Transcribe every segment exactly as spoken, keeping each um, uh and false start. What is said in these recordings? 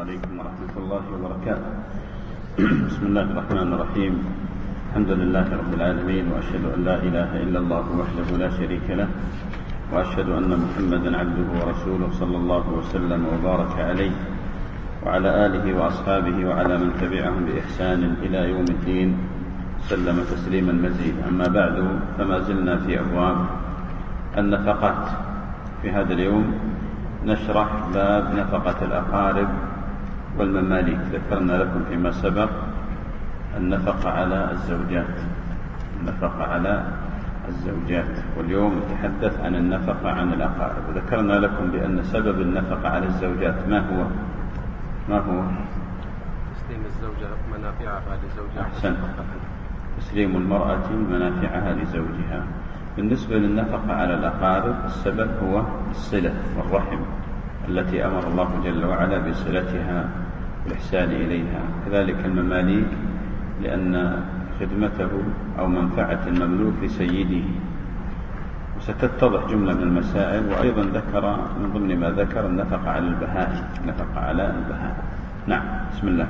عليكم ورحمة الله وبركاته. بسم الله الرحمن الرحيم. الحمد لله رب العالمين، وأشهد أن لا إله إلا الله وحده لا شريك له، وأشهد أن محمدا عبده ورسوله صلى الله وسلم وبارك عليه وعلى آله وأصحابه وعلى من تبعهم بإحسان إلى يوم الدين سلم تسليما مزيدا. أما بعد، فما زلنا في أبواب النفقات. في هذا اليوم نشرح باب نفقة الأقارب والمماليك. ذكرنا لكم فيما سبق النفقة على الزوجات النفقة على الزوجات واليوم نتحدث عن النفقة عن الأقارب. ذكرنا لكم بأن سبب النفقة على الزوجات ما هو ما هو تسليم الزوجة منافعها لزوجها. أحسن، تسليم المرأة منافعها لزوجها. بالنسبة للنفقة على الأقارب السبب هو الصلة والرحم التي أمر الله جل وعلا بصلتها والإحسان إليها. كذلك المماليك لأن خدمته أو منفعة المملوك لسيده. وستتضح جملة من المسائل. وأيضا ذكر من ضمن ما ذكر النفقة على البهائم النفقة على البهائم. نعم، بسم الله.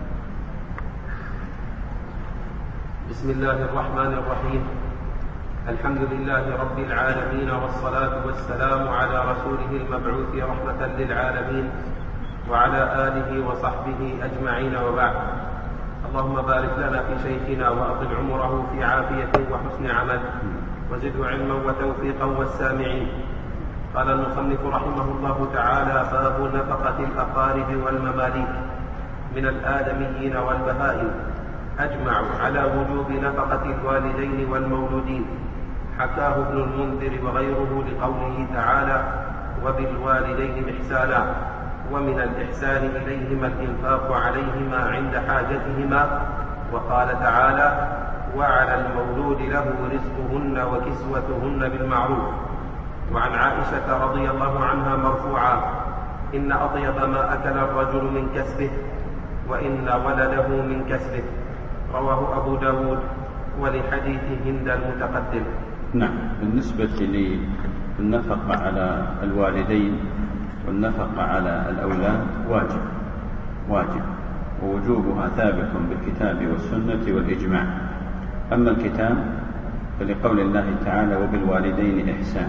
بسم الله الرحمن الرحيم. الحمد لله رب العالمين، والصلاة والسلام على رسوله المبعوث رحمة للعالمين وعلى آله وصحبه أجمعين، وبعد. اللهم بارك لنا في شيخنا وأطل عمره في عافية وحسن عمل، وزده علما وتوفيقا والسامعين. قال المصنف رحمه الله تعالى: باب نفقة الأقارب والمماليك من الآدميين والبهائم. أجمعوا على وجوب نفقة الوالدين والمولودين، حكاه ابن المنذر وغيره لقوله تعالى: وبالوالدين إحسانا. ومن الإحسان إليهما الإنفاق عليهما عند حاجتهما. وقال تعالى: وعلى المولود له رزقهن وكسوتهن بالمعروف. وعن عائشة رضي الله عنها مرفوعا: إن أطيب ما أكل الرجل من كسبه، وإن ولده من كسبه. رواه أبو داود، ولحديث هند المتقدم. نعم. بالنسبة للنفقة على الوالدين والنفقة على الأولاد واجب واجب ووجوبها ثابت بالكتاب والسنة والإجماع. أما الكتاب فلقول الله تعالى: وبالوالدين إحسان،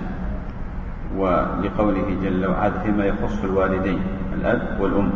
ولقوله جل وعلا فيما يخص الوالدين الأب والأم.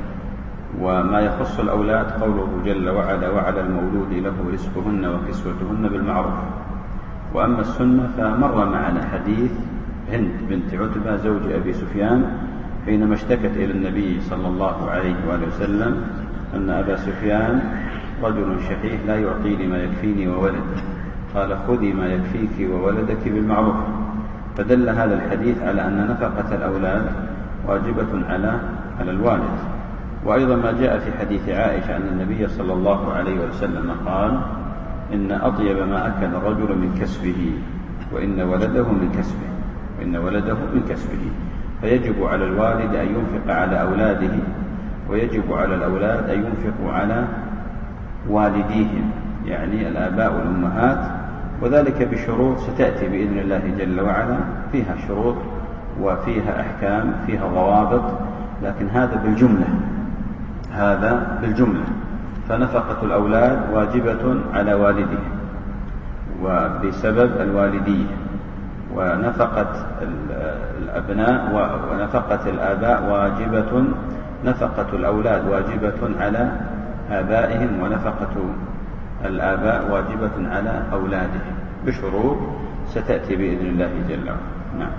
وما يخص الأولاد قوله جل وعلا: وعلى المولود له رزقهن وكسوتهن بالمعروف. وأما السنة فمر معنا حديث هند بنت عتبة زوج أبي سفيان حينما اشتكت إلى النبي صلى الله عليه وآله وسلم أن أبا سفيان رجل شحيح لا يعطيني ما يكفيني وولد. قال: خذي ما يكفيك وولدك بالمعروف. فدل هذا الحديث على أن نفقة الأولاد واجبة على على الوالد. وأيضا ما جاء في حديث عائشة أن النبي صلى الله عليه وسلم قال: إن أطيب ما أكل الرجل من كسبه، وإن ولده من كسبه وإن ولده من كسبه. فيجب على الوالد أن ينفق على أولاده، ويجب على الأولاد أن ينفقوا على والديهم، يعني الآباء والأمهات. وذلك بشروط ستأتي بإذن الله جل وعلا، فيها شروط وفيها أحكام فيها ضوابط، لكن هذا بالجملة هذا بالجملة. فنفقة الأولاد واجبة على والدهم وبسبب الوالدية، ونفقة الأبناء ونفقة الآباء واجبة نفقة الأولاد واجبة على آبائهم، ونفقة الآباء واجبة على أولادهم بشروط ستأتي بإذن الله جل وعلا. نعم.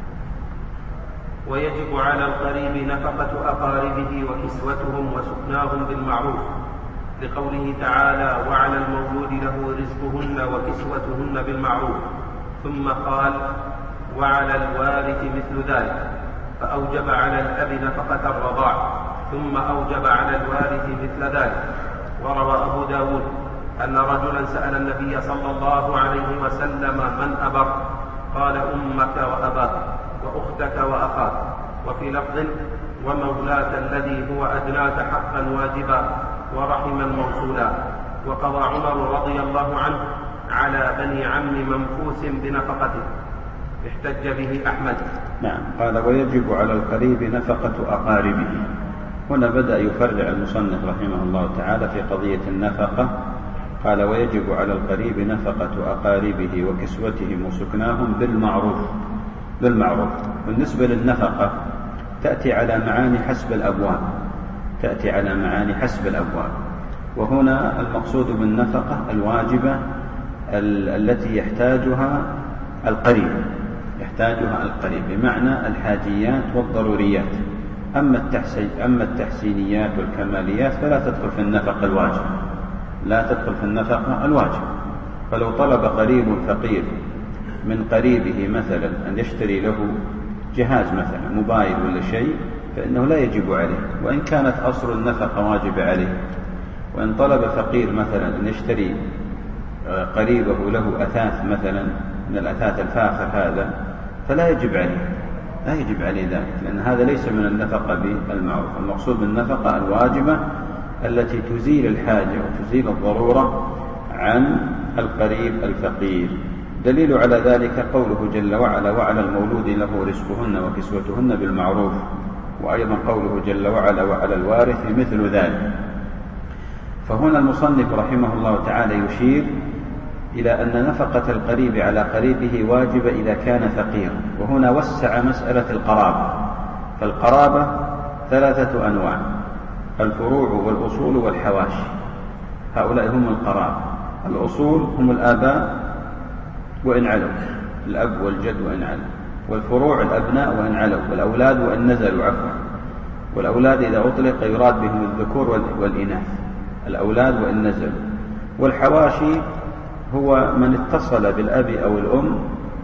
ويجب على القريب نفقة أقاربه وكسوتهم وسكناهم بالمعروف، لقوله تعالى: وعلى المولود له رزقهن وكسوتهن بالمعروف. ثم قال: وعلى الوارث مثل ذلك، فأوجب على الأب نفقة الرضاع، ثم أوجب على الوارث مثل ذلك. وروى أبو داود أن رجلا سأل النبي صلى الله عليه وسلم: من أبر؟ قال: أمك وأباك وأختك وأخاك. وفي لفظ: ومولاك الذي هو أدناك حقا واجبا ورحما موصولا. وقضى عمر رضي الله عنه على بني عم منفوس بنفقته، احتج به أحمد. نعم. قال: ويجب على القريب نفقة أقاربه. هنا بدأ يفرع المصنف رحمه الله تعالى في قضية النفقة. قال: ويجب على القريب نفقة أقاربه وكسوتهم وسكناهم بالمعروف. بالمعروف. بالنسبة للنفقة تأتي على معاني حسب الأبواب، تأتي على معاني حسب الأبواب. وهنا المقصود بالنفقة الواجبة التي يحتاجها القريب، يحتاجها القريب بمعنى الحاجيات والضروريات. أما أما التحسينيات والكماليات فلا تدخل في النفقة الواجب، لا تدخل في النفقة الواجب. فلو طلب قريب فقير من قريبه مثلا أن يشتري له جهاز مثلا موبايل ولا شيء فإنه لا يجب عليه، وإن كانت أصل النفقة واجب عليه. وإن طلب فقير مثلا أن يشتري قريبه له أثاث مثلا من الأثاث الفاخر هذا فلا يجب عليه، لا يجب عليه ذلك، لأن هذا ليس من النفقة بالمعروف. المقصود بالنفقة الواجبة التي تزيل الحاجة وتزيل الضرورة عن القريب الفقير. دليل على ذلك قوله جل وعلا: وعلى المولود له رزقهن وكسوتهن بالمعروف. وأيضا قوله جل وعلا: وعلى الوارث مثل ذلك. فهنا المصنف رحمه الله تعالى يشير إلى أن نفقة القريب على قريبه واجبة إذا كان فقيرا. وهنا وسع مسألة القرابة. فالقرابة ثلاثة أنواع: الفروع والأصول والحواشي. هؤلاء هم القرابة. الأصول هم الآباء وإن علوا، الأب والجد وإن علوا. والفروع الأبناء وإن علوا، والأولاد وإن نزلوا عفوا. والأولاد إذا أطلق يراد بهم الذكور والإناث، الأولاد وإن نزلوا. والحواشي هو من اتصل بالأب أو الأم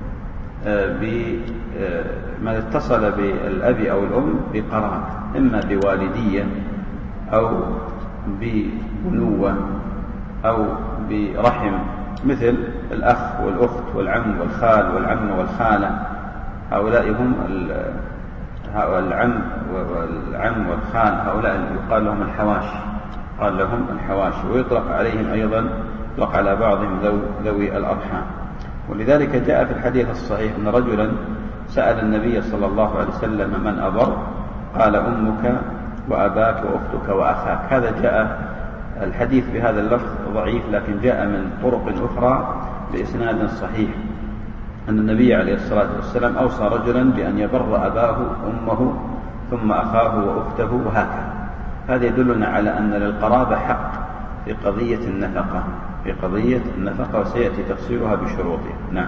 من اتصل بالأب أو الأم بقرابة، إما بوالدية أو ببنوة أو برحم، مثل الأخ والأخت والعم والخال والعم والخالة. هؤلاء هم العم والعم والخال، هؤلاء يقال لهم الحواشي، قال لهم الحواشي. ويطلق عليهم أيضا، يطلق على بعضهم ذوي الأرحام. ولذلك جاء في الحديث الصحيح أن رجلا سأل النبي صلى الله عليه وسلم: من أبر؟ قال: أمك وأباك وأختك وأخاك. هذا جاء الحديث بهذا اللفظ ضعيف، لكن جاء من طرق أخرى بإسناد صحيح أن النبي عليه الصلاة والسلام أوصى رجلا بأن يبر أباه أمه ثم أخاه وأخته وهكذا. هذا يدلنا على أن للقرابة حق في قضية النفقة، في قضية النفقة، وسيأتي تفصيلها بشروطها. نعم.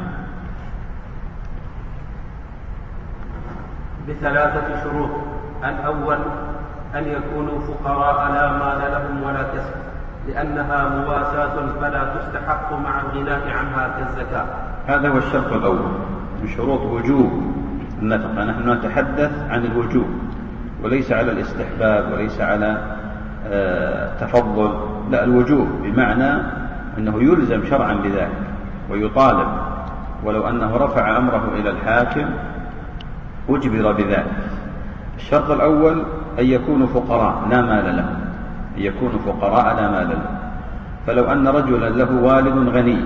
بثلاثة شروط: الأول أن يكونوا فقراء لا مال لهم ولا كسب، لأنها مواساة فلا تستحق مع الغناء عنها كالزكاة. هذا هو الشرط الأول من شروط وجوب النفقة. نحن نتحدث عن الوجوب وليس على الاستحباب وليس على آه تفضل، لا، الوجوب بمعنى أنه يلزم شرعا بذلك ويطالب، ولو أنه رفع أمره إلى الحاكم أجبر بذلك. الشرط الأول أن يكونوا فقراء لا مال لهم، أن يكونوا فقراء لا مال لهم. فلو أن رجلا له والد غني،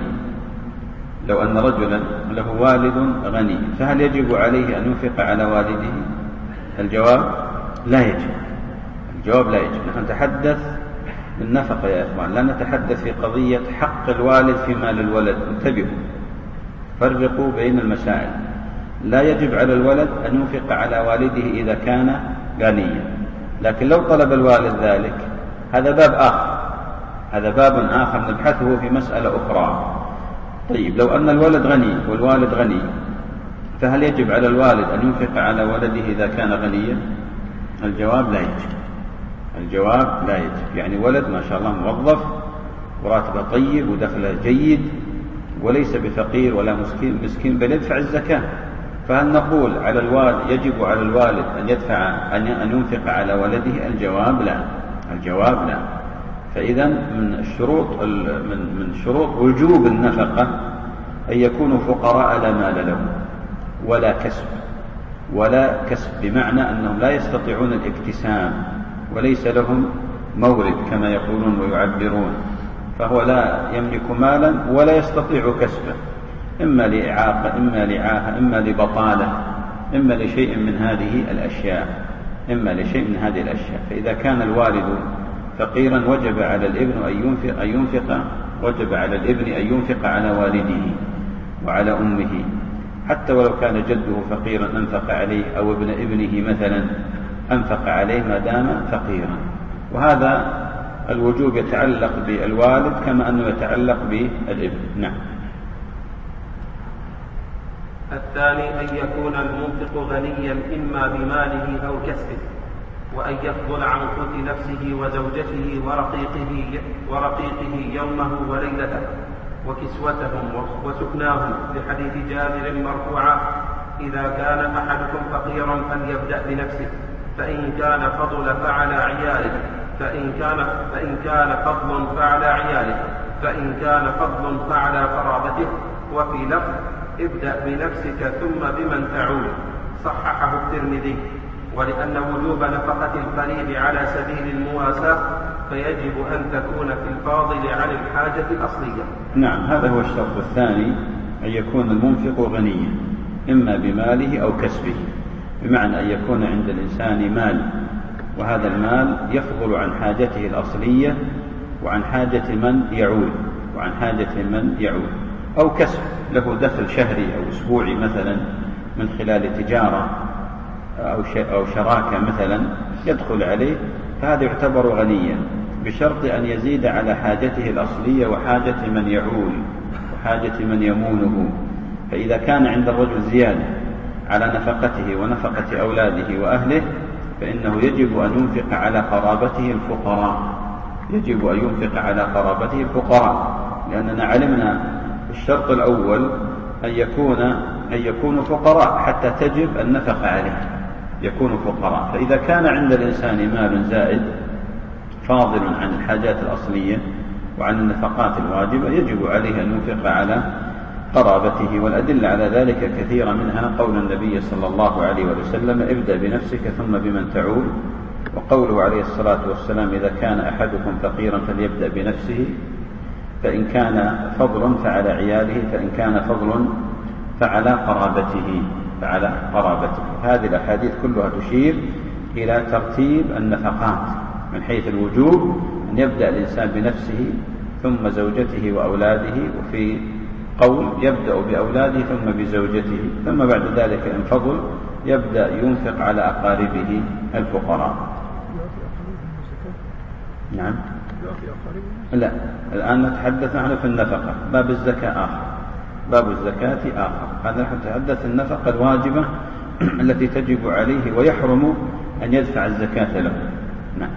لو أن رجلا له والد غني فهل يجب عليه أن ينفق على والده؟ الجواب لا يجب، الجواب لا يجب. نحن نتحدث بالنفقة يا إخوان، لا نتحدث في قضية حق الوالد في مال الولد. انتبهوا، فرقوا بين المسائل. لا يجب على الولد أن ينفق على والده إذا كان غنيا، لكن لو طلب الوالد ذلك هذا باب آخر، هذا باب آخر نبحثه في مسألة أخرى. طيب، لو أن الولد غني والوالد غني فهل يجب على الوالد أن ينفق على ولده إذا كان غنيا؟ الجواب لا يجب، الجواب لا يجب. يعني ولد ما شاء الله موظف وراتبه طيب ودخله جيد وليس بفقير ولا مسكين مسكين بل يدفع الزكاة، فهل نقول على الوالد يجب على الوالد أن يدفع أن ينفق على ولده؟ الجواب لا، الجواب لا. فإذا من الشروط من من شروط وجوب النفقة أن يكونوا فقراء لا مال لهم ولا كسب، ولا كسب بمعنى أنهم لا يستطيعون الاكتساب وليس لهم مورد كما يقولون ويعبرون، فهو لا يملك مالا ولا يستطيع كسبه، إما لإعاقة إما لعاهة إما لبطالة إما لشيء من هذه الأشياء. إما لشيء من هذه الأشياء. فإذا كان الوالد فقيرا وجب على الابن أن ينفق, أن ينفق وجب على الابن أن ينفق على والده وعلى أمه، حتى ولو كان جده فقيرا أنفق عليه، أو ابن ابنه مثلا أنفق عليه ما دام فقيرا. وهذا الوجوب يتعلق بالوالد كما أنه يتعلق بالابن. نعم. الثاني أن يكون المنفق غنيا إما بماله أو كسبه، وأن يفضل عن قوت نفسه وزوجته ورقيقه, ورقيقه يومه وليلته وكسوتهم وسكناهم، لحديث جابر مرفوعا: إذا كان أحدكم فقيرا فليبدأ بنفسه، فإن كان فضل فعلى عياله فإن كان, فإن كان فضل فعلى عياله فإن كان فضل فعلى قرابته. وفي لفظ: ابدأ بنفسك ثم بمن تعول، صححه الترمذي. ولأن وجوب نفقة القريب على سبيل المواساة فيجب أن تكون في الفاضل عن الحاجة الأصلية. نعم، هذا هو الشرط الثاني، أن يكون المنفق غنيا إما بماله أو كسبه، بمعنى أن يكون عند الإنسان مال، وهذا المال يفضل عن حاجته الأصلية وعن حاجة من يعول وعن حاجة من يعول أو كسب له دخل شهري أو أسبوعي مثلا من خلال تجارة أو شراكة مثلا يدخل عليه، فهذا يعتبر غنيا، بشرط أن يزيد على حاجته الأصلية وحاجة من يعول وحاجة من يمونه. فإذا كان عند الرجل زيادة على نفقته ونفقة أولاده وأهله فإنه يجب أن ينفق على قرابته الفقراء يجب أن ينفق على قرابته الفقراء لأننا علمنا الشرط الأول أن يكون أن يكونوا فقراء حتى تجب النفقة عليه، يكونوا فقراء. فإذا كان عند الإنسان مال زائد فاضل عن الحاجات الأصلية وعن النفقات الواجبة يجب عليه أن ينفق على قرابته، والأدلة على ذلك كثيرة، منها قول النبي صلى الله عليه وسلم: ابدأ بنفسك ثم بمن تعول، وقوله عليه الصلاة والسلام: إذا كان أحدكم فقيرا فليبدأ بنفسه، فإن كان فضل فعلى عياله، فإن كان فضل فعلى قرابته فعلى قرابته. هذه الأحاديث كلها تشير إلى ترتيب النفقات من حيث الوجوب، أن يبدأ الإنسان بنفسه ثم زوجته وأولاده، وفي قول يبدأ بأولاده ثم بزوجته، ثم بعد ذلك إن فضل يبدأ ينفق على أقاربه الفقراء. نعم. لا، الآن نتحدث عنه في النفقة، باب الزكاة آخر، باب الزكاة آخر. هذا نحن نتحدث النفقة الواجبة التي تجب عليه ويحرم أن يدفع الزكاة له. نعم.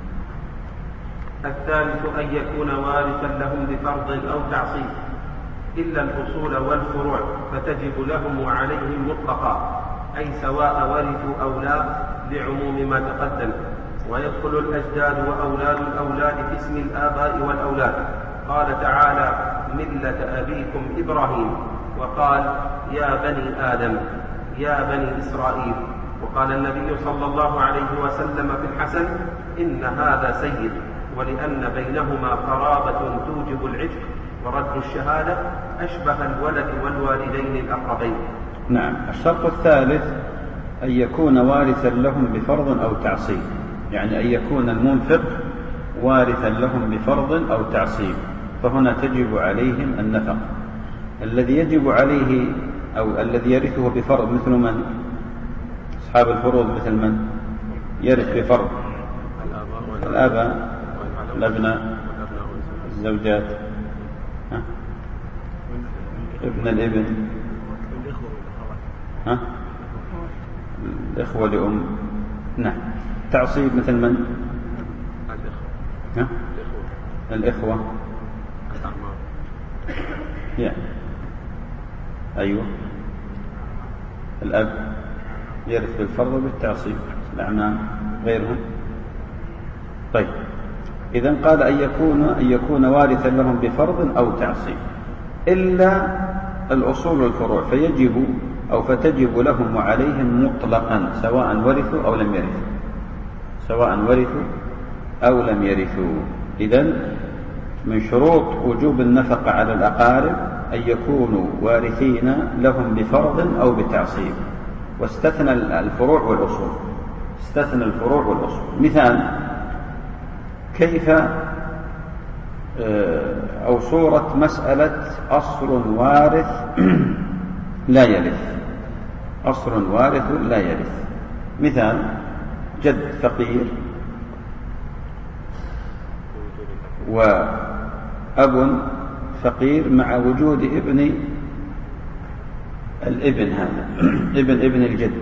الثالث أن يكون وارثا لهم بفرض أو تعصيب، إلا الأصول والفروع فتجب لهم وعليهم مطلقا، أي سواء ورثوا أو لا، لعموم ما تقدم. ويدخل الأجداد وأولاد الأولاد في اسم الآباء والأولاد. قال تعالى: ملة أبيكم إبراهيم، وقال: يا بني آدم، يا بني إسرائيل. وقال النبي صلى الله عليه وسلم في الحسن: إن هذا سيد، ولأن بينهما قرابة توجب العتق ورد الشهادة أشبه الولد والوالدين الأقربين. نعم. الشرط الثالث أن يكون وارثا لهم بفرض أو تعصيب، يعني أن يكون المنفق وارثا لهم بفرض أو تعصيب، فهنا تجب عليهم النفقة. الذي يجب عليه أو الذي يرثه بفرض مثل من؟ أصحاب الفروض مثل من يرث بفرض؟ الآباء، الأبناء، الزوجات، ها؟ ابن الابن، ها؟ الإخوة لأم. نعم. تعصيب مثل من؟ ها؟ الإخوة. يعني. أيوة. الأب يرث بالفرض وبالتعصيب، الأعمام غيرهم. طيب، إذن قال أن يكون أن يكون وارثا لهم بفرض أو تعصيب، إلا الأصول والفروع فيجب أو فتجب لهم وعليهم مطلقا، سواء ورثوا أو لم يرثوا، سواء ورثوا أو لم يرثوا. إذن من شروط وجوب النفقة على الأقارب أن يكونوا وارثين لهم بفرض أو بتعصيب، واستثنى الفروع والأصول، استثنى الفروع والأصول. مثال: كيف أو صورة مسألة أصل وارث لا يرث، أصل وارث لا يرث. مثال: جد فقير وأب فقير مع وجود ابن الابن، هذا ابن ابن الجد.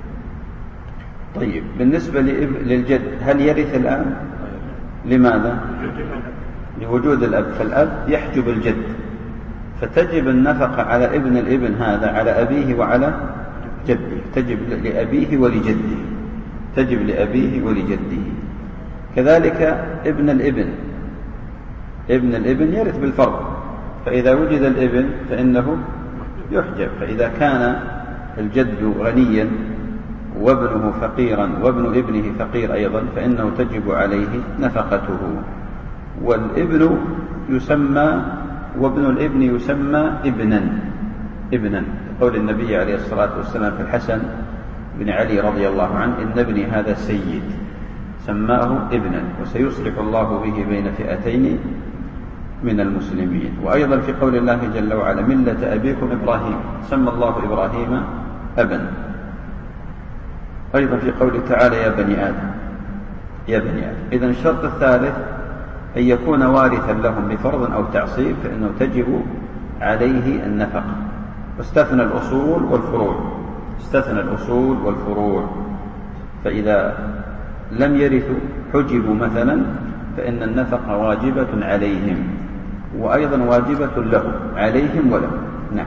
طيب، بالنسبة للجد هل يرث الآن؟ لماذا؟ لوجود الأب، فالأب يحجب الجد، فتجب النفقة على ابن الابن هذا على أبيه وعلى جده، تجب لأبيه ولجده، تجب لأبيه ولجده. كذلك ابن الابن، ابن الابن يرث بالفرض، فإذا وجد الابن فإنه يحجب. فإذا كان الجد غنيا وابنه فقيرا وابن ابنه فقير أيضا فإنه تجب عليه نفقته. والابن يسمى وابن الابن يسمى ابنا ابنا قول النبي عليه الصلاة والسلام في الحسن بن علي رضي الله عنه: إن ابني هذا سيد، سماه ابنا، وسيصلح الله به بين فئتين من المسلمين. وأيضا في قول الله جل وعلا: ملة أبيكم إبراهيم، سمى الله إبراهيم أبا. أيضا في قوله تعالى: يا بني آدم، يا بني آدم. إذن الشرط الثالث أن يكون وارثا لهم بفرض أو تعصيب، فإنه تجب عليه النفقة. واستثنى الأصول والفروع، استثنى الأصول والفروع، فإذا لم يرثوا حجبوا مثلا فإن النفقة واجبة عليهم، وأيضا واجبة لهم، عليهم ولهم. نعم.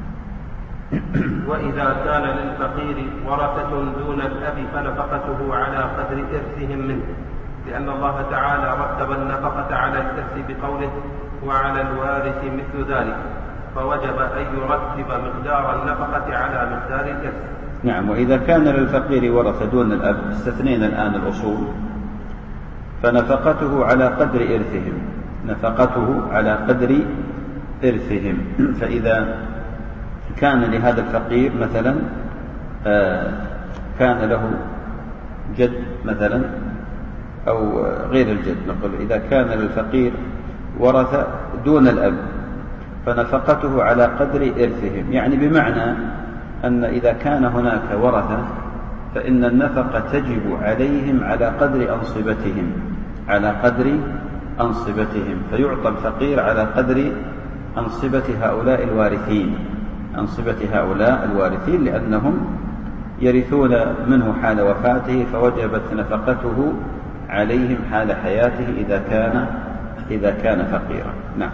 وإذا كان للفقير ورثة دون الأب فنفقته على قدر إرثهم منه، لأن الله تعالى رتب النفقة على الإرث بقوله: وعلى الوارث مثل ذلك، فوجب أن يرتب مقدار النفقة على مقدار الإرث. نعم. وإذا كان للفقير ورثة دون الأب، استثنينا الآن الأصول، فنفقته على قدر إرثهم، نفقته على قدر إرثهم. فإذا كان لهذا الفقير مثلا آه كان له جد مثلا أو غير الجد، نقول إذا كان للفقير ورثة دون الأب فنفقته على قدر إرثهم، يعني بمعنى أن إذا كان هناك ورثة فإن النفقة تجب عليهم على قدر أنصبتهم، على قدر أنصبتهم، فيعطى الفقير على قدر أنصبة هؤلاء الوارثين، أنصبة هؤلاء الوارثين، لأنهم يرثون منه حال وفاته، فوجبت نفقته عليهم حال حياته إذا كان إذا كان فقيرا. نعم.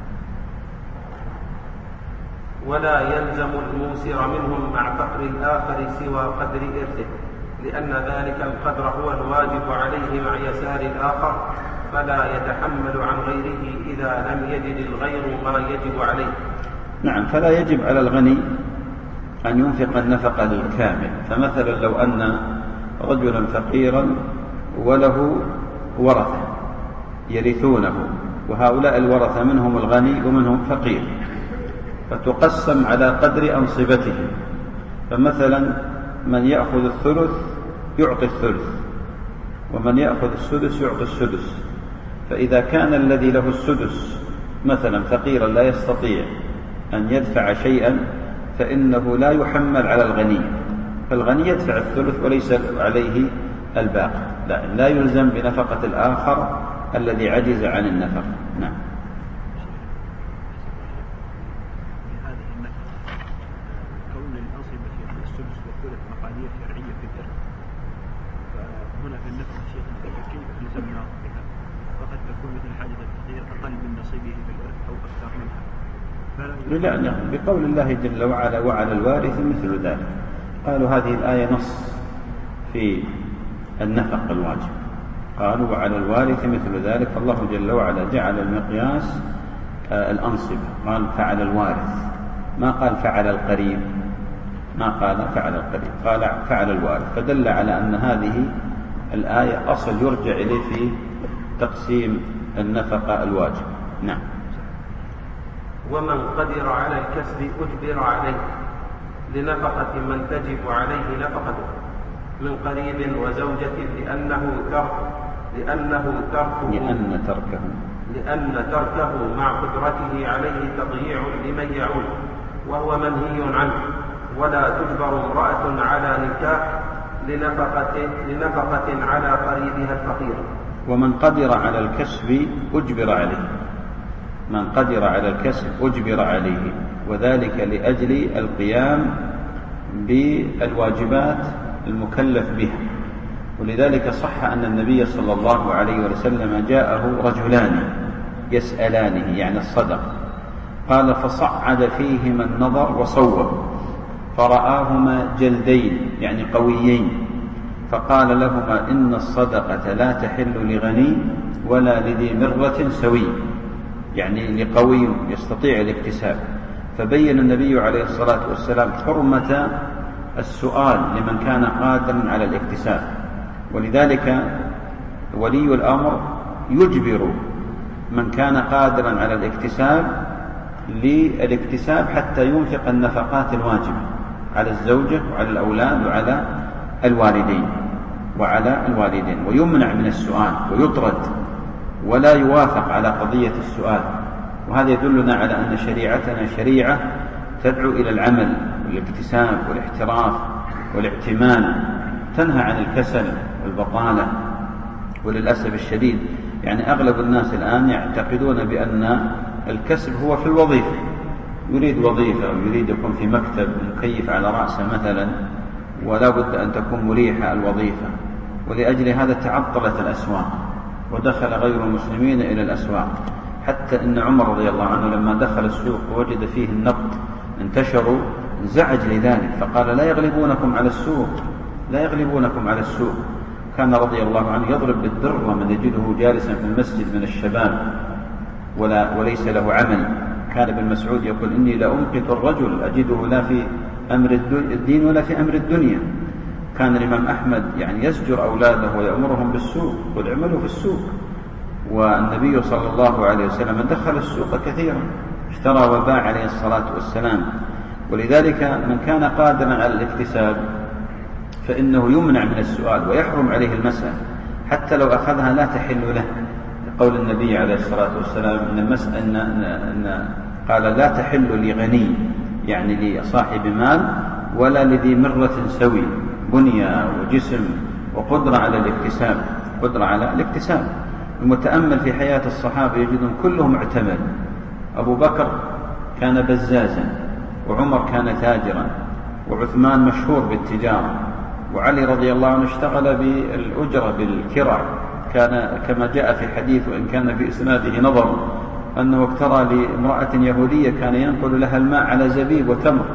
ولا يلزم الموسر منهم مع فقر الآخر سوى قدر إرثه، لأن ذلك القدر هو الواجب عليه مع يسار الآخر، فلا يتحمل عن غيره إذا لم يجد الغير ما يجب عليه. نعم. فلا يجب على الغني أن ينفق النفقة الكامل. فمثلا لو أن رجلا فقيرا وله ورثة يرثونه، وهؤلاء الورثة منهم الغني ومنهم فقير، فتقسم على قدر أنصبتهم. فمثلا من يأخذ الثلث يعطي الثلث، ومن يأخذ السدس يعطي السدس. فإذا كان الذي له السدس مثلا فقيرا لا يستطيع أن يدفع شيئا فإنه لا يحمل على الغني، فالغني يدفع الثلث وليس عليه الباقي، لا, لا يلزم بنفقة الآخر الذي عجز عن النفقة. نعم. لا لا، بقول الله جل وعلا: وعلى الوارث مثل ذلك. قالوا هذه الآية نص في النفقة الواجب، قالوا وعلى الوارث مثل ذلك، فالله جل وعلا جعل المقياس آه الأنصبة، قال فعل الوارث، ما قال فعل القريب، ما قال فعل القريب، قال فعل الوارث، فدل على أن هذه الآية أصل يرجع إليه في تقسيم النفقة الواجب. نعم. ومن قدر على الكسب أجبر عليه لنفقة من تجب عليه نفقته، من قريب وزوجة لأنه ترك لأنه تركه لأن تركه لأن تركه مع قدرته عليه تضييع لمن يعول وهو منهي عنه، ولا تجبر امرأة على نكاح لنفقة, لنفقة على قريبها الفقير. ومن قدر على الكسب أجبر عليه، من قدر على الكسب أجبر عليه، وذلك لأجل القيام بالواجبات المكلف بها. ولذلك صح أن النبي صلى الله عليه وسلم جاءه رجلان يسألانه يعني الصدق، قال فصعد فيهما النظر وصور فرآهما جلدين يعني قويين، فقال لهما إن الصدقة لا تحل لغني ولا لذي مرة سوي، يعني لقوي يستطيع الاكتساب. فبين النبي عليه الصلاة والسلام حرمة السؤال لمن كان قادرا على الاكتساب، ولذلك ولي الأمر يجبر من كان قادرا على الاكتساب للاكتساب حتى ينفق النفقات الواجبة على الزوجة وعلى الأولاد وعلى الوالدين وعلى الوالدين ويمنع من السؤال ويطرد ولا يوافق على قضية السؤال. وهذا يدلنا على أن شريعتنا شريعة تدعو إلى العمل والاكتساب والاحتراف والاعتماد، تنهى عن الكسل والبطالة. وللأسف الشديد يعني أغلب الناس الآن يعتقدون بأن الكسب هو في الوظيفة، يريد وظيفة أو يريد يكون في مكتب مكيف على رأسه مثلا، ولا بد أن تكون مريحة الوظيفة، ولأجل هذا تعطلت الأسواق ودخل غير المسلمين إلى الأسواق، حتى إن عمر رضي الله عنه لما دخل السوق ووجد فيه النقد انتشروا انزعج لذلك، فقال لا يغلبونكم على السوق لا يغلبونكم على السوق. كان رضي الله عنه يضرب بالدر من يجده جالسا في المسجد من الشباب ولا وليس له عمل. كان ابن مسعود يقول إني لأنقذ الرجل أجده لا في أمر الدين ولا في أمر الدنيا. كان الإمام أحمد يعني يزجر أولاده ويأمرهم بالسوق، قل اعملوا في السوق. والنبي صلى الله عليه وسلم دخل السوق كثيرا، اشترى وباع عليه الصلاة والسلام. ولذلك من كان قادرا على الاكتساب فإنه يمنع من السؤال ويحرم عليه المسألة، حتى لو أخذها لا تحل له، قول النبي عليه الصلاة والسلام إن المسألة إن إن قال لا تحل لغني يعني لصاحب مال ولا لذي مرة سوي، بنية وجسم وقدرة على الاكتساب قدرة على الاكتساب. المتأمل في حياة الصحابة يجدون كلهم اعتمد. أبو بكر كان بزازا، وعمر كان تاجرا، وعثمان مشهور بالتجارة، وعلي رضي الله عنه اشتغل بالأجرة بالكرع، كان كما جاء في حديث وإن كان في إسناده نظر أنه اقترى لامرأة يهودية كان ينقل لها الماء على زبيب وتمر.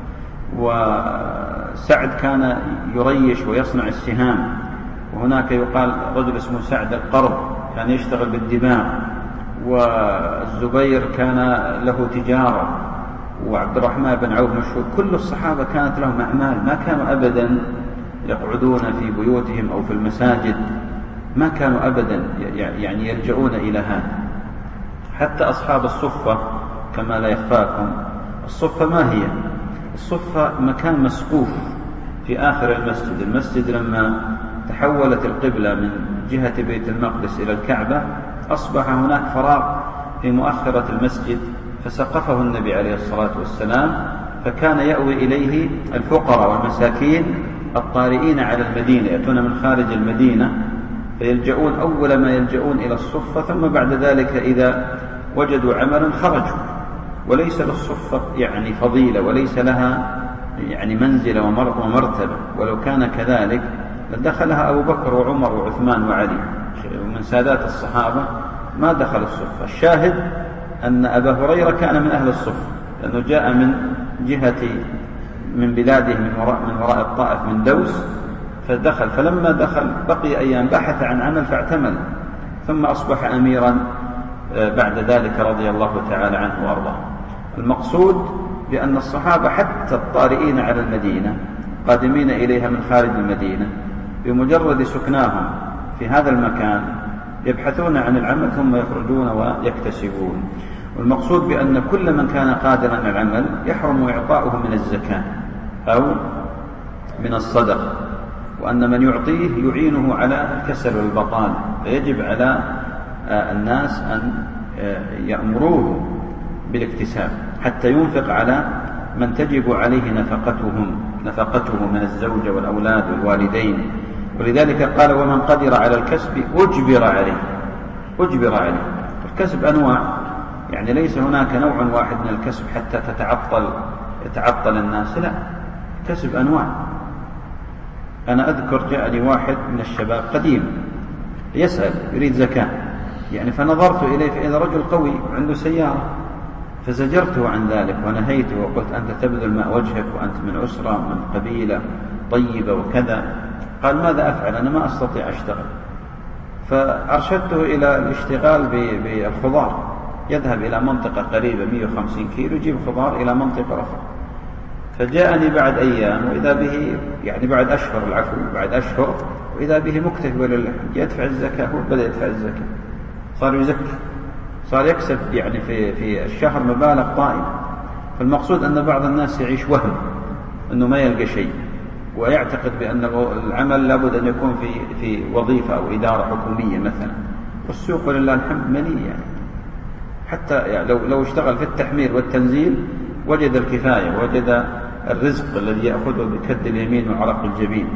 وسعد كان يريش ويصنع السهام، وهناك يقال رجل اسمه سعد القرض كان يشتغل بالدماغ. والزبير كان له تجارة، وعبد الرحمن بن عوف مشهور. كل الصحابة كانت لهم أعمال، ما كانوا أبدا يقعدون في بيوتهم أو في المساجد، ما كانوا أبدا يعني يلجؤون إلى هذا. حتى أصحاب الصفة كما لا يخفاكم، الصفة ما هي؟ الصفة مكان مسقوف في آخر المسجد. المسجد لما تحولت القبلة من جهة بيت المقدس إلى الكعبة أصبح هناك فراغ في مؤخرة المسجد، فسقفه النبي عليه الصلاة والسلام، فكان يأوي إليه الفقراء والمساكين الطارئين على المدينة، يأتون من خارج المدينة فيلجؤون، أول ما يلجؤون إلى الصفة، ثم بعد ذلك إذا وجدوا عملا خرجوا. وليس للصفة يعني فضيلة وليس لها يعني منزلة ومرتبة، ولو كان كذلك لدخلها أبو بكر وعمر وعثمان وعلي ومن سادات الصحابة، ما دخل الصفة. الشاهد أن أبا هريرة كان من أهل الصفة، لأنه جاء من جهة من بلاده من وراء, من وراء الطائف من دوس، فدخل. فلما دخل بقي أيام بحث عن عمل فاعتمل، ثم أصبح أميرا بعد ذلك رضي الله تعالى عنه وأرضاه. المقصود بأن الصحابة حتى الطارئين على المدينة قادمين إليها من خارج المدينة بمجرد سكناهم في هذا المكان يبحثون عن العمل ثم يخرجون ويكتسبون. والمقصود بأن كل من كان قادرا على العمل يحرم إعطاؤه من الزكاة أو من الصدقة، وأن من يعطيه يعينه على الكسل والبطالة، فيجب على الناس أن يأمروه بالاكتساب حتى ينفق على من تجب عليه نفقتهم نفقته من الزوجة والأولاد والوالدين. ولذلك قال ومن قدر على الكسب أجبر عليه أجبر عليه. الكسب أنواع، يعني ليس هناك نوع واحد من الكسب حتى تتعطل يتعطل الناس، لا، كسب أنواع. أنا أذكر جاءني واحد من الشباب قديم يسأل يريد زكاة، يعني فنظرت إليه فإذا رجل قوي عنده سيارة، فزجرته عن ذلك ونهيته وقلت أنت تبذل ماء وجهك وأنت من أسرة من قبيلة طيبة وكذا. قال ماذا أفعل؟ أنا ما أستطيع أشتغل. فأرشدته إلى الاشتغال بالخضار، يذهب إلى منطقة قريبة مئة وخمسين كيلو يجيب خضار إلى منطقة أخرى. فجاءني بعد أيام وإذا به يعني بعد أشهر العفو بعد أشهر وإذا به مكتفي ولله يدفع الزكاة. هو بدأ يدفع الزكاة، صار يزكي، صار يكسب يعني في في الشهر مبالغ طائلة. فالمقصود أن بعض الناس يعيش وهم أنه ما يلقى شيء، ويعتقد بأن العمل لابد أن يكون في في وظيفة أو إدارة حكومية مثلا، والسوق ولله الحمد مليء يعني. حتى يعني لو لو اشتغل في التحمير والتنزيل وجد الكفاية، وجد الرزق الذي يأخذه بكد اليمين وعرق الجبين.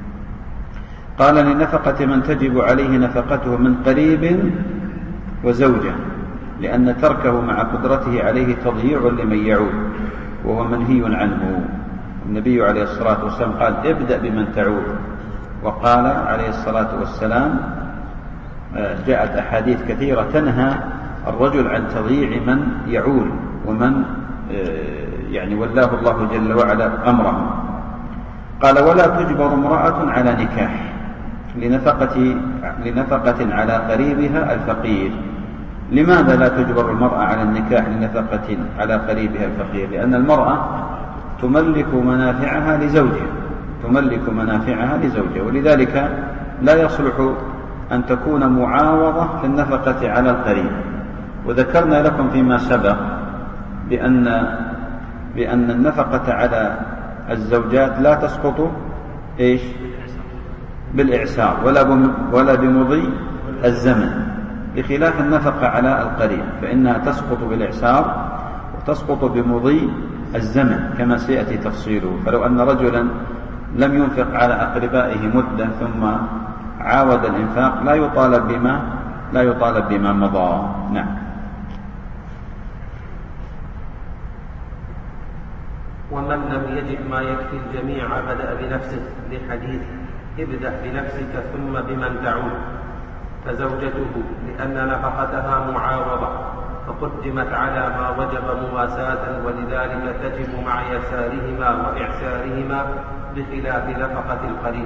قال لنفقة من تجب عليه نفقته من قريب وزوجة، لأن تركه مع قدرته عليه تضييع لمن يعود وهو منهي عنه. النبي عليه الصلاة والسلام قال ابدأ بمن تعود، وقال عليه الصلاة والسلام جاءت أحاديث كثيرة تنهى الرجل عن تضييع من يعول ومن يعني ولاه الله جل وعلا أمره. قال ولا تجبر امرأة على نكاح لنفقة, لنفقة على قريبها الفقير. لماذا لا تجبر المرأة على النكاح لنفقة على قريبها الفقير؟ لأن المرأة تملك منافعها لزوجها تملك منافعها لزوجها ولذلك لا يصلح أن تكون معاوضة في النفقة على القريب. وذكرنا لكم فيما سبق بأن بأن النفقة على الزوجات لا تسقط إيش؟ بالإعسار ولا ولا بمضي الزمن، بخلاف النفقة على القريب فإنها تسقط بالإعسار وتسقط بمضي الزمن كما سيأتي تفصيله. فلو أن رجلا لم ينفق على أقربائه مدة ثم عاود الإنفاق لا يطالب بما لا يطالب بما مضى. نعم. ومن لم يجد ما يكفي الجميع بدأ بنفسه لحديث ابدأ بنفسك ثم بمن تعود. فزوجته لأن نفقتها معاوضة فقدمت على ما وجب مواساة، ولذلك تجب مع يسارهما وإعسارهما بخلاف نفقة القريب.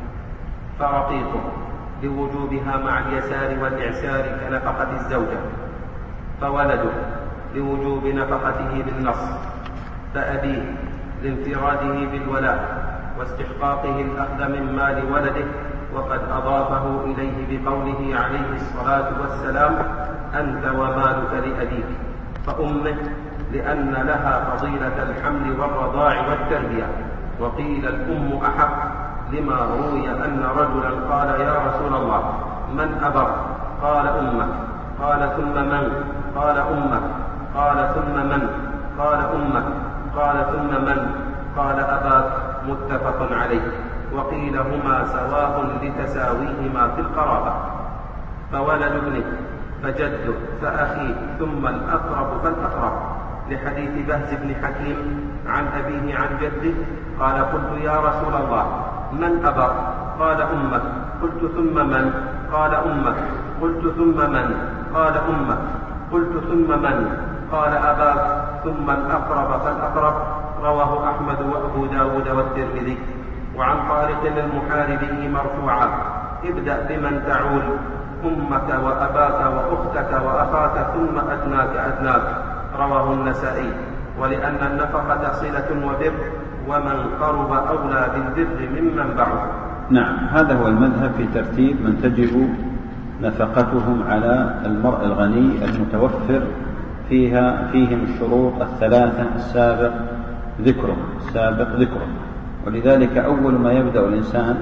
فرقيق لوجوبها مع اليسار والإعسار كنفقة الزوجة. فولده لوجوب نفقته بالنص. فأبيه لانفراده بالولاء واستحقاقه الأخذ من مال ولده، وقد أضافه إليه بقوله عليه الصلاة والسلام أنت ومالك لأبيك. فأمه لأن لها فضيلة الحمل والرضاع والتربية. وقيل الأم أحق لما روي أن رجلا قال يا رسول الله من أبر؟ قال أمك. قال ثم من؟ قال أمك. قال ثم من؟ قال أمك. قال ثم من؟ قال أباك. متفق عليه. وقيل هما سواء لتساويهما في القرابة. فولد ابنه فجده فأخيه ثم الأقرب فالأقرب، لحديث بهز بن حكيم عن أبيه عن جده قال قلت يا رسول الله من أبر؟ قال أمك. قلت ثم من؟ قال أمك. قلت ثم من؟ قال أمك. قلت ثم من؟ قال أباك. ثم الأقرب فالأقرب. رواه أحمد وأبو داود والترمذي. وعن طارق المحاربي مرفوعا ابدأ بمن تعول أمك وأباك وأختك وأخاك ثم أدناك أدناك. رواه النسائي. ولأن النفقة صلة وبر ومن قرب أولى بالبر ممن بعد. نعم، هذا هو المذهب في ترتيب من تجب نفقتهم على المرء الغني المتوفر فيها فيهم الشروط الثلاثة السابق ذكره السابق ذكره ولذلك أول ما يبدأ الإنسان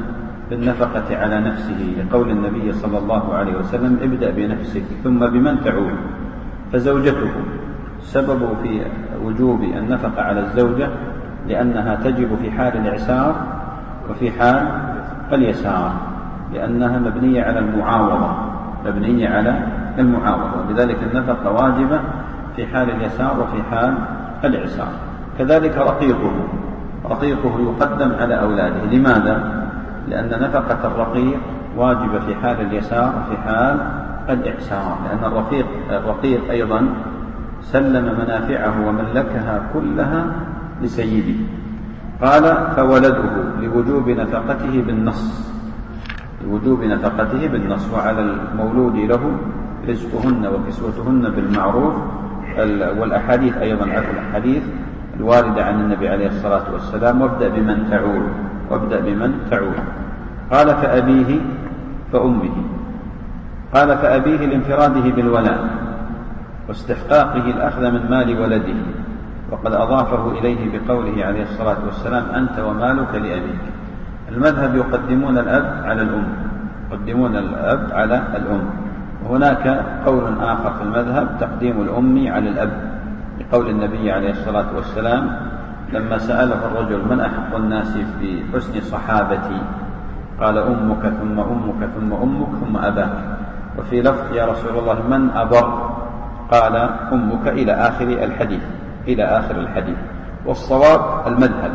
بالنفقة على نفسه، لقول النبي صلى الله عليه وسلم: ابدأ بنفسك ثم بمن تعول. فزوجته سبب في وجوب النفقة على الزوجة لأنها تجب في حال الإعسار وفي حال اليسار، لأنها مبنية على المعاوضة مبنية على المعاوضة ولذلك النفقة واجبة في حال اليسار وفي حال الإعسار. كذلك رقيقه رقيقه يقدم على أولاده. لماذا؟ لأن نفقة الرقيق واجبة في حال اليسار وفي حال الإعسار، لأن الرقيق, الرقيق أيضا سلم منافعه وملكها كلها لسيده. قال: فولده لوجوب نفقته بالنص لوجوب نفقته بالنص وعلى المولود له رزقهن وكسوتهن بالمعروف. والأحاديث أيضا الأحاديث الواردة عن النبي عليه الصلاة والسلام: وابدأ بمن تعول وابدأ بمن تعول. قال: فأبيه فأمه. قال: فأبيه لانفراده بالولاء واستحقاقه الأخذ من مال ولده، وقد أضافه إليه بقوله عليه الصلاة والسلام: أنت ومالك لأبيك. المذهب يقدمون الأب على الأم يقدمون الأب على الأم وهناك قول آخر في المذهب تقديم الأم على الأب، لقول النبي عليه الصلاة والسلام لما سأله الرجل: من أحق الناس في حسن صحابتي؟ قال: أمك ثم أمك ثم أمك ثم أباك. وفي لفظ: يا رسول الله من أبر؟ قال: أمك إلى آخر الحديث إلى آخر الحديث. والصواب المذهب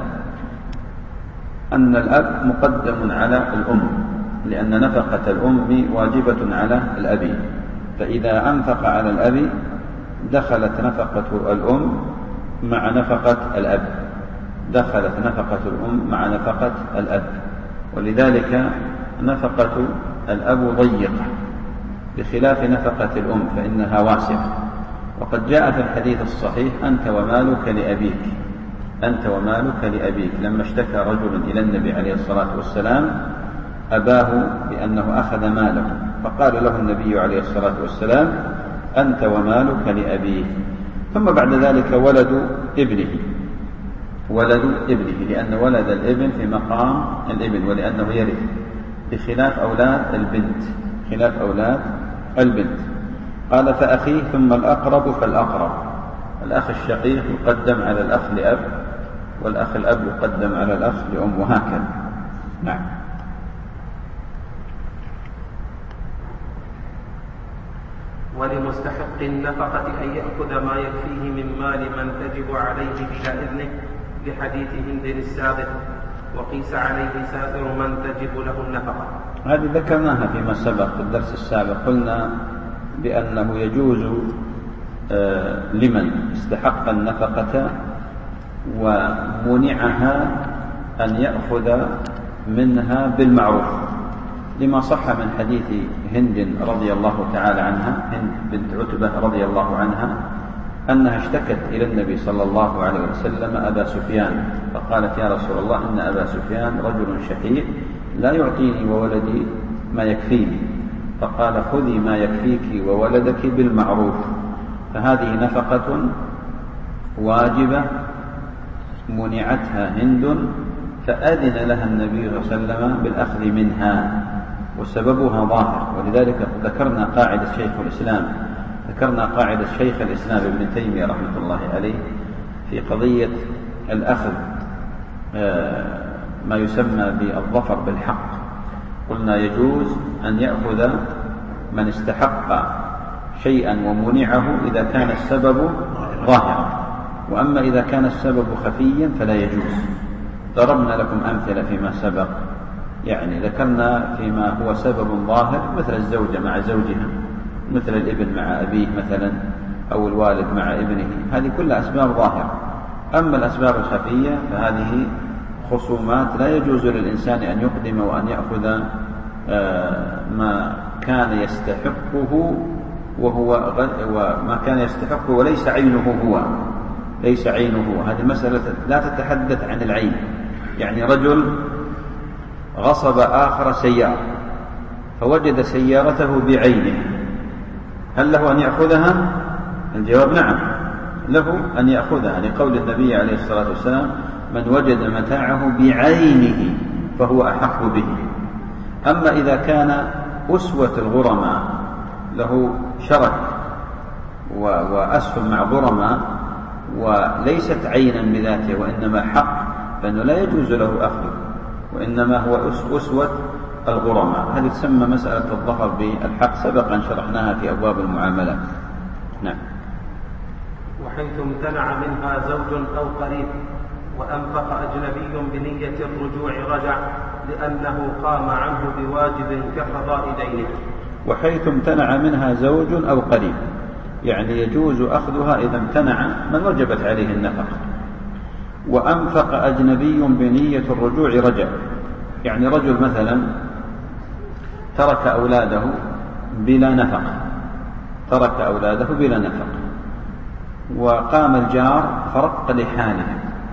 أن الأب مقدم على الأم، لأن نفقة الأم واجبة على الأب، فإذا أنفق على الأب دخلت نفقة الأم مع نفقة الأب دخلت نفقة الأم مع نفقة الأب ولذلك نفقة الأب ضيقة بخلاف نفقة الأم فإنها واسعة. وقد جاء في الحديث الصحيح: أنت ومالك لأبيك أنت ومالك لأبيك لما اشتكى رجل إلى النبي عليه الصلاة والسلام أباه بأنه أخذ ماله، فقال له النبي عليه الصلاة والسلام: أنت ومالك لأبيك. ثم بعد ذلك ولد ابنه ولد ابنه لأن ولد الابن في مقام الابن ولأنه يرث، بخلاف أولاد البنت خلاف أولاد البنت. قال: فأخيه ثم الأقرب فالأقرب. الأخ الشقيق يقدم على الأخ لأب، والأخ الأب يقدم على الأخ لأم، وهكذا. نعم. ولمستحق النفقة أن يأخذ ما يكفيه من مال من تجب عليه بلا إذنه، لحديث هند السابق: وقيس عليه سائر من تجب له النفقة. هذه ذكرناها فيما سبق في الدرس السابق، قلنا بأنه يجوز لمن استحق النفقة ومنعها أن يأخذ منها بالمعروف، لما صح من حديث هند رضي الله تعالى عنها هند بنت عتبة رضي الله عنها أنها اشتكت إلى النبي صلى الله عليه وسلم أبا سفيان، فقالت: يا رسول الله، إن أبا سفيان رجل شحيح لا يعطيني وولدي ما يكفيني. فقال: خذي ما يكفيك وولدك بالمعروف. فهذه نفقة واجبة منعتها هند، فأذن لها النبي صلى الله عليه وسلم بالأخذ منها، وسببها ظاهر. ولذلك ذكرنا قاعدة شيخ الإسلام ذكرنا قاعدة شيخ الإسلام ابن تيمية رحمة الله عليه في قضية الأخذ ما يسمى بالظفر بالحق. قلنا يجوز أن يأخذ من استحق شيئا ومنعه إذا كان السبب ظاهرا، وأما إذا كان السبب خفيا فلا يجوز. ضربنا لكم أمثلة فيما سبق، يعني ذكرنا فيما هو سبب ظاهر مثل الزوجة مع زوجها، مثل الابن مع أبيه مثلا، أو الوالد مع ابنه، هذه كلها أسباب ظاهرة. أما الأسباب الخفية فهذه خصومات لا يجوز للإنسان أن يقدم وأن يأخذ ما كان يستحقه وهو وما كان يستحقه وليس عينه هو ليس عينه هو. هذه مسألة لا تتحدث عن العين، يعني رجل غصب آخر سيارة فوجد سيارته بعينه، هل له أن يأخذها؟ الجواب نعم، له أن يأخذها، لقول النبي عليه الصلاة والسلام: من وجد متاعه بعينه فهو أحق به أما إذا كان أسوة الغرماء له شرك وأسهم مع غرماء وليست عينا بذاته وإنما حق، فإنه لا يجوز له أخذه، وإنما هو أسوة الغرماء. هذه تسمى مسألة الظفر بالحق، سبقا شرحناها في أبواب المعاملات. نعم. وحيث امتنع منها زوج أو قريب وأنفق أجنبي بنية الرجوع رجع لأنه قام عنه بواجب كقضاء دينه. وحيث امتنع منها زوج أو قريب، يعني يجوز أخذها إذا امتنع من وجبت عليه النفقة. وأنفق أجنبي بنية الرجوع رجع، يعني رجل مثلا ترك أولاده بلا نفقة، ترك أولاده بلا نفقة، وقام الجار فرق لحاله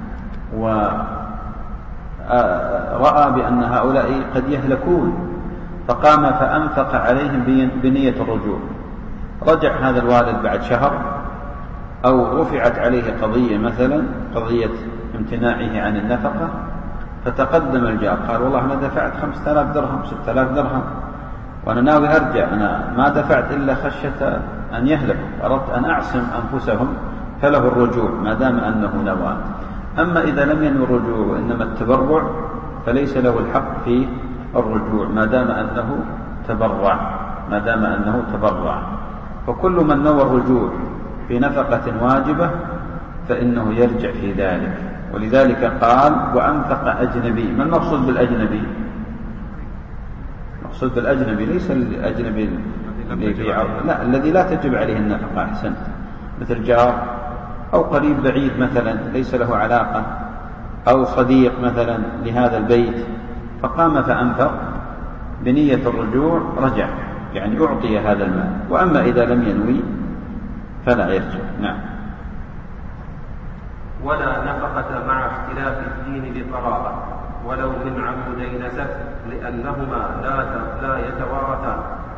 ورأى بأن هؤلاء قد يهلكون، فقام فأنفق عليهم بنية الرجوع. رجع هذا الوالد بعد شهر، أو رفعت عليه قضية مثلا قضية امتناعه عن النفقة، فتقدم الجار قال والله أنا دفعت خمسة آلاف درهم ستة آلاف درهم وأنا ناوي أرجع، أنا ما دفعت إلا خشية أن يهلك، أردت أن أعصم أنفسهم، فله الرجوع ما دام أنه نوى. أما إذا لم ينوي الرجوع وإنما التبرع فليس له الحق في الرجوع ما دام أنه تبرع، ما دام أنه تبرع. فكل من نوى الرجوع في نفقة واجبة فإنه يرجع في ذلك. ولذلك قال وأنفق أجنبي. ما المقصود بالأجنبي؟ المقصود بالأجنبي ليس الأجنبي لا الذي لا تجب عليه النفقة، أحسن، مثل جار أو قريب بعيد مثلا ليس له علاقة، أو صديق مثلا لهذا البيت، فقام فأنفق بنية الرجوع رجع، يعني أعطي هذا المال. وأما إذا لم ينوي فلا يرجع. نعم. ولا نفقة مع اختلاف الدين بقرابة ولو من عمودي نسب، لأنهما لا لا يتوارثان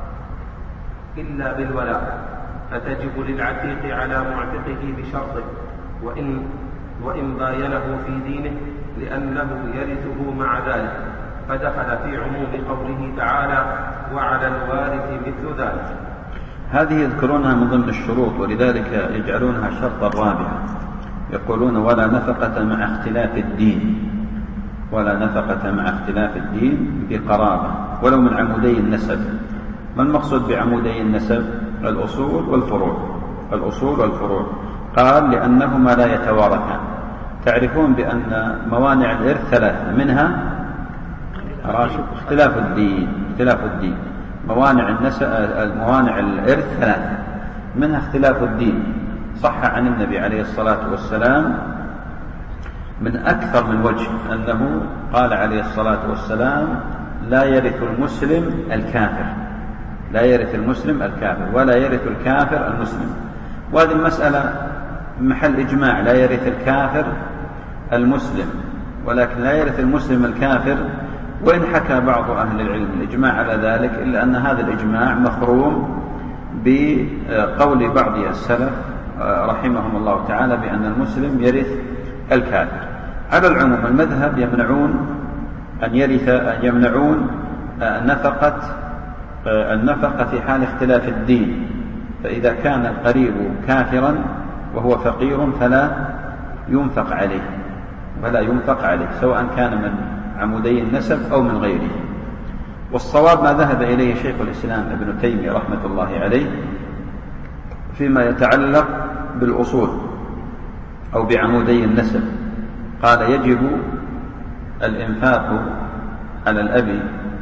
إلا بالولاء، فتجب للعتيق على معتقه بشرطه وإن وإن باينه في دينه، لأنه يرثه مع ذلك، فدخل في عموم قوله تعالى وعلى الوارث مثل ذلك. هذه يذكرونها من ضمن الشروط، ولذلك يجعلونها شرطا رابعا، يقولون ولا نفقة مع اختلاف الدين، ولا نفقة مع اختلاف الدين بقرابة ولو من عمودي النسب. ما المقصود بعمودي النسب؟ الأصول والفروع، الأصول والفروع. قال لأنهما لا يتوارثان. تعرفون بأن موانع الإرث ثلاثة، منها اختلاف الدين، اختلاف الدين موانع النسب، موانع الإرث ثلاثة، منها اختلاف الدين. صح عن النبي عليه الصلاة والسلام من أكثر من وجه أنه قال عليه الصلاة والسلام لا يرث المسلم الكافر، لا يرث المسلم الكافر ولا يرث الكافر المسلم. وهذه المسألة محل إجماع، لا يرث الكافر المسلم، ولكن لا يرث المسلم الكافر، وإن حكى بعض أهل العلم الإجماع على ذلك إلا أن هذا الإجماع مخروم بقول بعض السلف رحمهم الله تعالى بأن المسلم يرث الكافر. على العموم المذهب يمنعون أن يرث، يمنعون نفقة النفقة في حال اختلاف الدين، فإذا كان القريب كافرا وهو فقير فلا ينفق عليه، ولا ينفق عليه سواء كان من عمودي النسب أو من غيره. والصواب ما ذهب إليه شيخ الإسلام ابن تيمية رحمة الله عليه فيما يتعلق بالأصول أو بعمودي النسب. قال يجب الإنفاق على الأب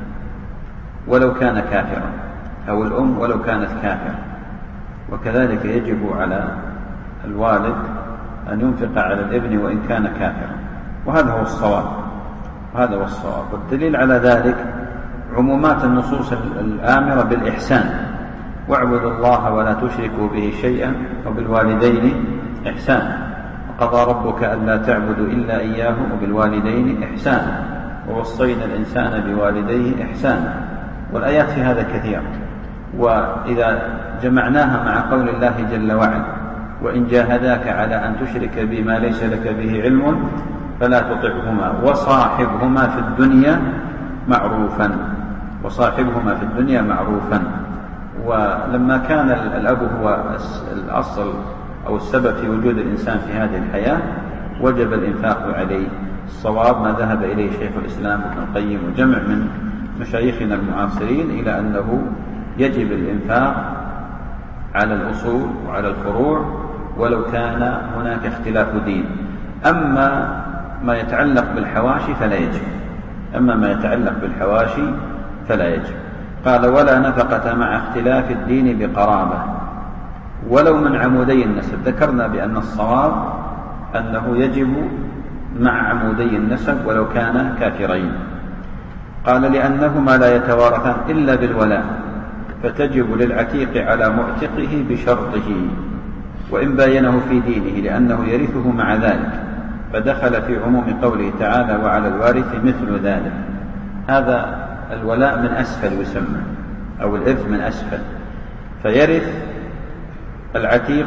ولو كان كافرا، أو الأم ولو كانت كافرة، وكذلك يجب على الوالد أن ينفق على الابن وإن كان كافرا، وهذا هو الصواب، هذا هو الصواب. والدليل على ذلك عمومات النصوص الآمرة بالإحسان، واعبدوا الله ولا تشركوا به شيئا وبالوالدين إحسانا، وقضى ربك ألا تعبدوا إلا إياه وبالوالدين إحسانا، ووصينا الإنسان بوالديه إحسانا. والآيات في هذا كثيرة. وإذا جمعناها مع قول الله جل وعلا وإن جاهداك على أن تشرك بي ما ليس لك به علم فلا تطعهما وصاحبهما في الدنيا معروفا، وصاحبهما في الدنيا معروفا. ولما كان الأب هو الأصل أو السبب في وجود الإنسان في هذه الحياة وجب الإنفاق عليه. الصواب ما ذهب إليه شيخ الإسلام ابن القيم وجمع من مشايخنا المعاصرين إلى أنه يجب الإنفاق على الأصول وعلى الفروع ولو كان هناك اختلاف دين. أما ما يتعلق بالحواشي فلا يجب أما ما يتعلق بالحواشي فلا يجب. قال: ولا نفقة مع اختلاف الدين بقرابة ولو من عمودي النسب. ذكرنا بأن الصواب أنه يجب مع عمودي النسب ولو كان كافرين. قال: لأنهما لا يتوارثان إلا بالولاء فتجب للعتيق على معتقه بشرطه وإن باينه في دينه لأنه يرثه مع ذلك، فدخل في عموم قوله تعالى: وعلى الوارث مثل ذلك. هذا الولاء من أسفل يسمى، أو الإرث من أسفل، فيرث العتيق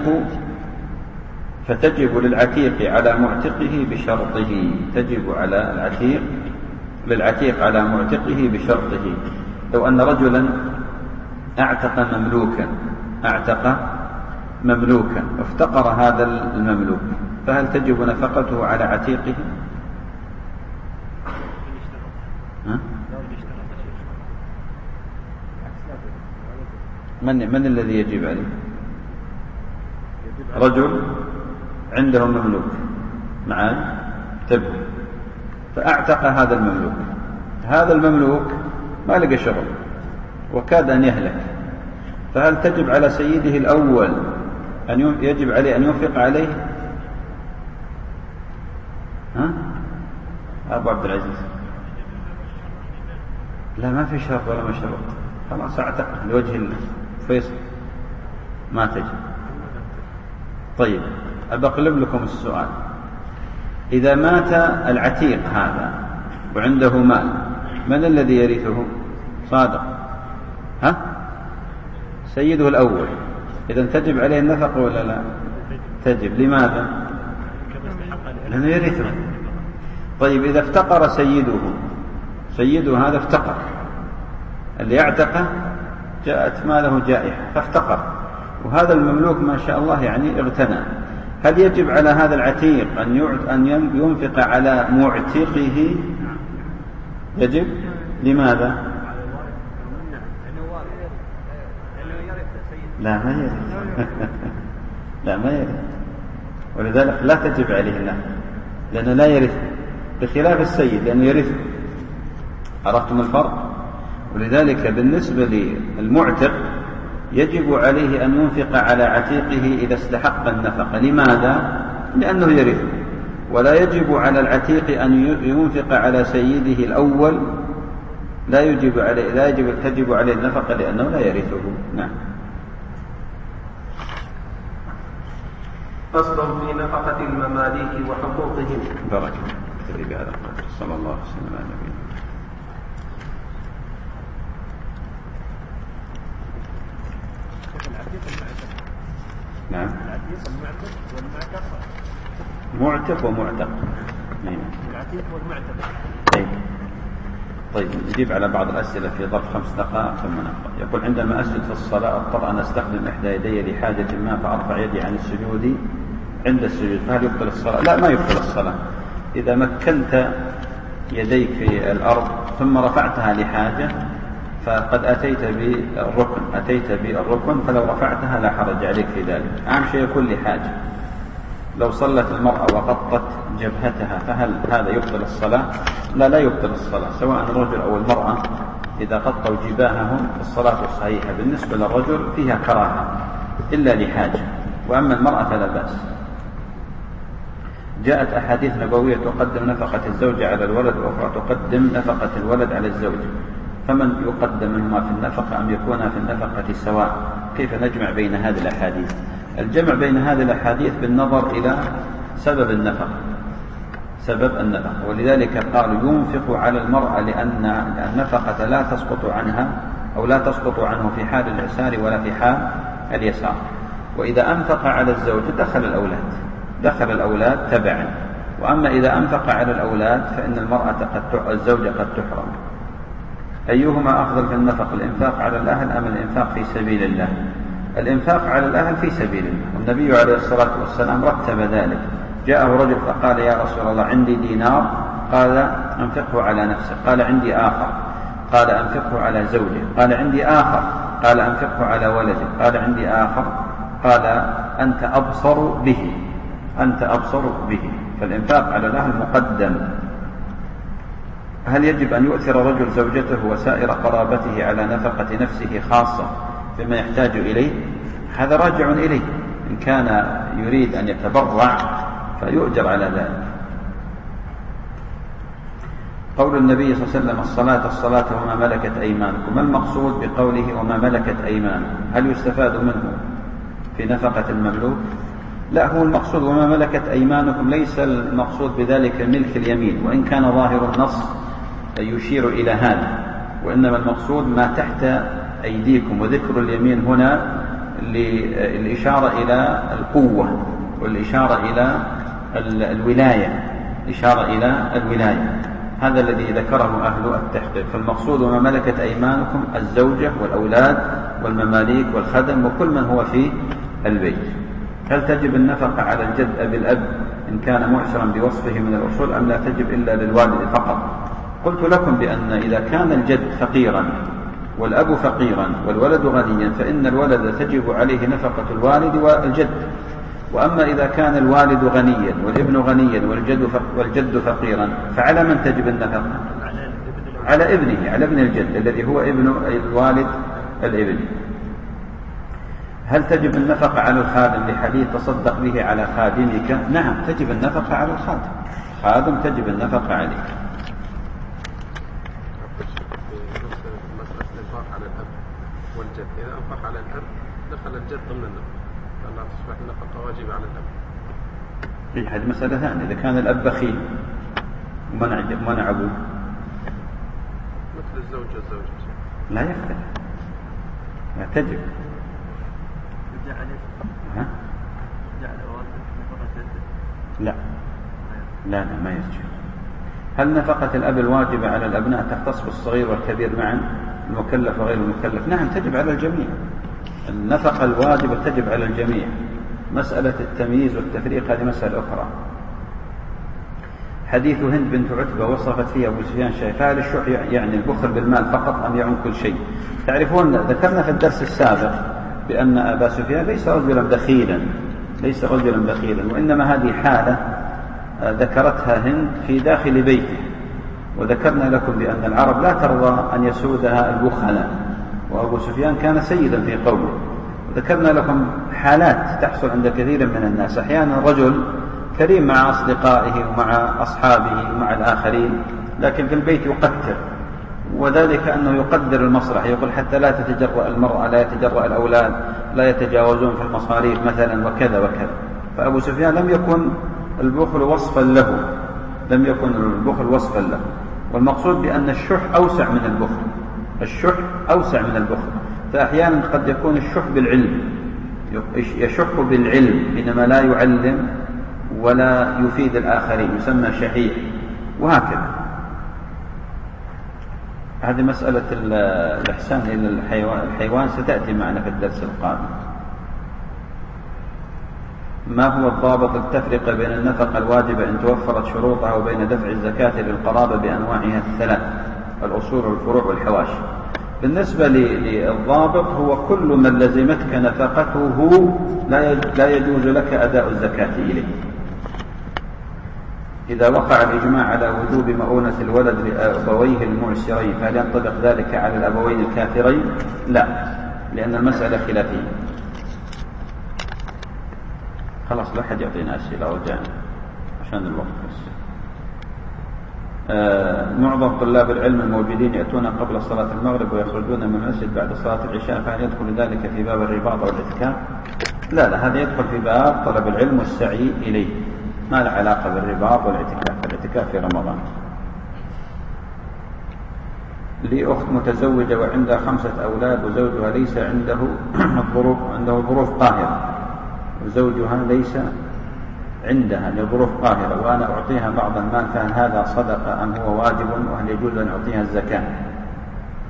فتجب للعتيق على معتقه بشرطه. تجب على العتيق للعتيق على معتقه بشرطه. لو أن رجلا اعتق مملوكا اعتق مملوكا وافتقر هذا المملوك، فهل تجب نفقته على عتيقه؟ ها؟ من من الذي يجب عليه؟ رجل عنده مملوك معاه تبع فاعتق هذا المملوك. هذا المملوك ما لقى شغل وكاد أن يهلك، فهل تجب على سيده الأول أن يجب عليه أن ينفق عليه؟ ها؟ أبو عبد العزيز، لا ما في شرط ولا مشروط، خلاص اعتق لوجه الفيصل ما تجب. طيب أبقلب لكم السؤال: إذا مات العتيق هذا وعنده مال، من الذي يرثه؟ صادق، ها؟ سيده الأول. إذن تجب عليه النفقة ولا لا؟ تجب. لماذا؟ لأنه يرثه. طيب إذا افتقر سيده، سيده هذا افتقر، اللي اعتقه جاءت ماله جائحة فافتقر، وهذا المملوك ما شاء الله يعني اغتنى، هل يجب على هذا العتيق أن ينفق على معتقه؟ يجب. لماذا؟ لا ما يرث لا ما يرث ولذلك لا تجب عليه النفقة لأنه لا يرث، بخلاف السيد لأنه يرث. عرفتم الفرق؟ ولذلك بالنسبة للمعتق يجب عليه أن ينفق على عتيقه إذا استحق النفقة. لماذا؟ لأنه يرث. ولا يجب على العتيق أن ينفق على سيده الأول، لا يجب عليه لا يجب تجب عليه النفقة لأنه لا يرثه. نعم. فصل في نفقة المماليك وحقوقهم. بارك الله بهذا القدر. صلى الله عليه وسلم على نبينا. نعم. معتق ومعتق. العتيق والمعتق. طيب. طيب نجيب على بعض الأسئلة في ظرف خمس دقائق ثم نقرأ. يقول: عندما أسجد في الصلاة أضطر أن أستخدم إحدى يدي لحاجة ما فأرفع يدي عن السجود عند السجود، فهل يبطل الصلاة؟ لا ما يبطل الصلاة. إذا مكنت يديك في الأرض ثم رفعتها لحاجة فقد أتيت بالركن أتيت بالركن فلو رفعتها لا حرج عليك في ذلك. أهم شيء يكون لحاجة. لو صلت المرأة وغطت جبهتها فهل هذا يبطل الصلاة؟ لا لا يبطل الصلاة، سواء الرجل أو المرأة إذا غطوا جباههم الصلاة صحيحة. بالنسبة للرجل فيها كراهة إلا لحاجة، وأما المرأة فلا بأس. جاءت أحاديث نبوية تقدم نفقة الزوجة على الولد وأخرى تقدم نفقة الولد على الزوج، فمن يقدم منهما في النفقة أم يكون في النفقة سواء؟ كيف نجمع بين هذه الأحاديث؟ الجمع بين هذه الأحاديث بالنظر إلى سبب النفقة سبب النفقة ولذلك قالوا ينفق على المرأة لأن النفقة لا تسقط عنها أو لا تسقط عنه في حال الإعسار ولا في حال اليسار. وإذا أنفق على الزوج دخل الأولاد دخل الأولاد تبعا. وأما إذا أنفق على الأولاد فإن المرأة قد الزوجة قد تحرم. أيهما أفضل في النفق، الإنفاق على الأهل أم الإنفاق في سبيل الله؟ الإنفاق على الأهل في سبيل الله، والنبي عليه الصلاة والسلام رتب ذلك. جاءه رجل فقال يا رسول الله عندي دينار، قال أنفقه على نفسك، قال عندي آخر، قال أنفقه على زوجه، قال عندي آخر، قال أنفقه على ولده، قال عندي آخر، قال أنت أبصر به، أنت أبصر به. فالإنفاق على الأهل مقدم. هل يجب أن يؤثر رجل زوجته وسائر قرابته على نفقة نفسه خاصة بما يحتاج إليه؟ هذا راجع إليه، إن كان يريد أن يتبرع فيؤجر على ذلك. قول النبي صلى الله عليه وسلم الصلاة الصلاة وما ملكت أيمانكم، ما المقصود بقوله وما ملكت أيمانكم؟ هل يستفاد منه في نفقة المملوك؟ لا، هو المقصود وما ملكت أيمانكم ليس المقصود بذلك ملك اليمين، وإن كان ظاهر النص يشير إلى هذا، وإنما المقصود ما تحت أيديكم، وذكر اليمين هنا للإشارة إلى القوة والإشارة إلى الولاية، إشارة إلى الولاية. هذا الذي ذكره أهل التحقيق. فالمقصود وما ملكت أيمانكم الزوجة والأولاد والمماليك والخدم وكل من هو في البيت. هل تجب النفقة على الجد أبي الأب إن كان معسرا بوصفه من الأصول أم لا تجب إلا للوالد فقط؟ قلت لكم بأن إذا كان الجد فقيرا والأب فقيرا والولد غنيا فإن الولد تجب عليه نفقة الوالد والجد. وأما إذا كان الوالد غنيا والابن غنيا والجد والجد فقيرا فعلى من تجب النفقة؟ على ابنه، على ابن الجد الذي هو ابن الوالد الابن. هل تجب النفقة على الخادم لحديث تصدق به على خادمك؟ نعم، تجب النفقة على الخادم، خادم تجب النفقة عليه. مسألة الإنفاق على الأب والجد، إذا أنفق على الأب دخل الجد ضمن النفقة، فلا تصبح النفقة واجبة على الأب. إيه، هذه مسألة ثانية. إذا كان الأب بخيل ومنع منع أبوه مثل الزوج والزوجة لا يختلف، لا تجب. ها؟ لا لا لا ما يسجد. هل نفقة الأب الواجبة على الأبناء تختص بالصغير والكبير معا، المكلف وغير المكلف؟ نعم، تجب على الجميع. النفقة الواجبة تجب على الجميع. مسألة التمييز والتفريق هذه مسألة أخرى. حديث هند بنت عتبة وصفت فيها أبو سفيان شيء، فهل الشح يعني البخل بالمال فقط أم يعم كل شيء؟ تعرفون ذكرنا في الدرس السابق بأن أبا سفيان ليس رجلا بخيلا، ليس رجلا بخيلا، وإنما هذه حالة ذكرتها هند في داخل بيته. وذكرنا لكم بأن العرب لا ترضى أن يسودها البخلاء، وأبو سفيان كان سيدا في قومه. ذكرنا لكم حالات تحصل عند كثير من الناس. أحيانا رجل كريم مع أصدقائه ومع أصحابه ومع الآخرين، لكن في البيت يقتر، وذلك أنه يقدر المصلحة، يقول حتى لا تتجرأ المرأة، لا يتجرأ الأولاد، لا يتجاوزون في المصاريف مثلا وكذا وكذا. فأبو سفيان لم يكن البخل وصفا له، لم يكن البخل وصفا له. والمقصود بأن الشح أوسع من البخل، الشح أوسع من البخل. فأحيانا قد يكون الشح بالعلم، يشح بالعلم إنما لا يعلم ولا يفيد الآخرين، يسمى شحيح، وهكذا. هذه مسألة الإحسان إلى الحيوان, الحيوان ستأتي معنا في الدرس القادم. ما هو الضابط التفرقة بين النفقة الواجبة إن توفرت شروطها وبين دفع الزكاة للقرابة بأنواعها الثلاث، الأصول والفروع والحواشي؟ بالنسبة للضابط هو كل من لزمتك نفقته لا يجوز لك أداء الزكاة إليه. إذا وقع الإجماع على وجوب مؤونة الولد لأبويه المعسرين فهل ينطبق ذلك على الأبوين الكافرين؟ لا، لأن المسألة خلافية. خلاص لا حد يعطينا أسئلة رجاء عشان الوقت بس. آه معظم طلاب العلم الموجودين يأتون قبل صلاة المغرب ويخرجون من المسجد بعد صلاة العشاء، فهل يدخل ذلك في باب الرباط أو الاعتكاف؟ لا لا، هذا يدخل في باب طلب العلم والسعي إليه، ما له علاقة بالرباط والاعتكاف. الاعتكاف في رمضان. لي أخت متزوجة وعندها خمسة أولاد وزوجها ليس عنده ظروف عنده ظروف قاهرة، وزوجها ليس عندها لظروف قاهرة، وأنا أعطيها بعض المال، فهل هذا صدقة أم هو واجب، وهل يجوز أن أعطيها الزكاة؟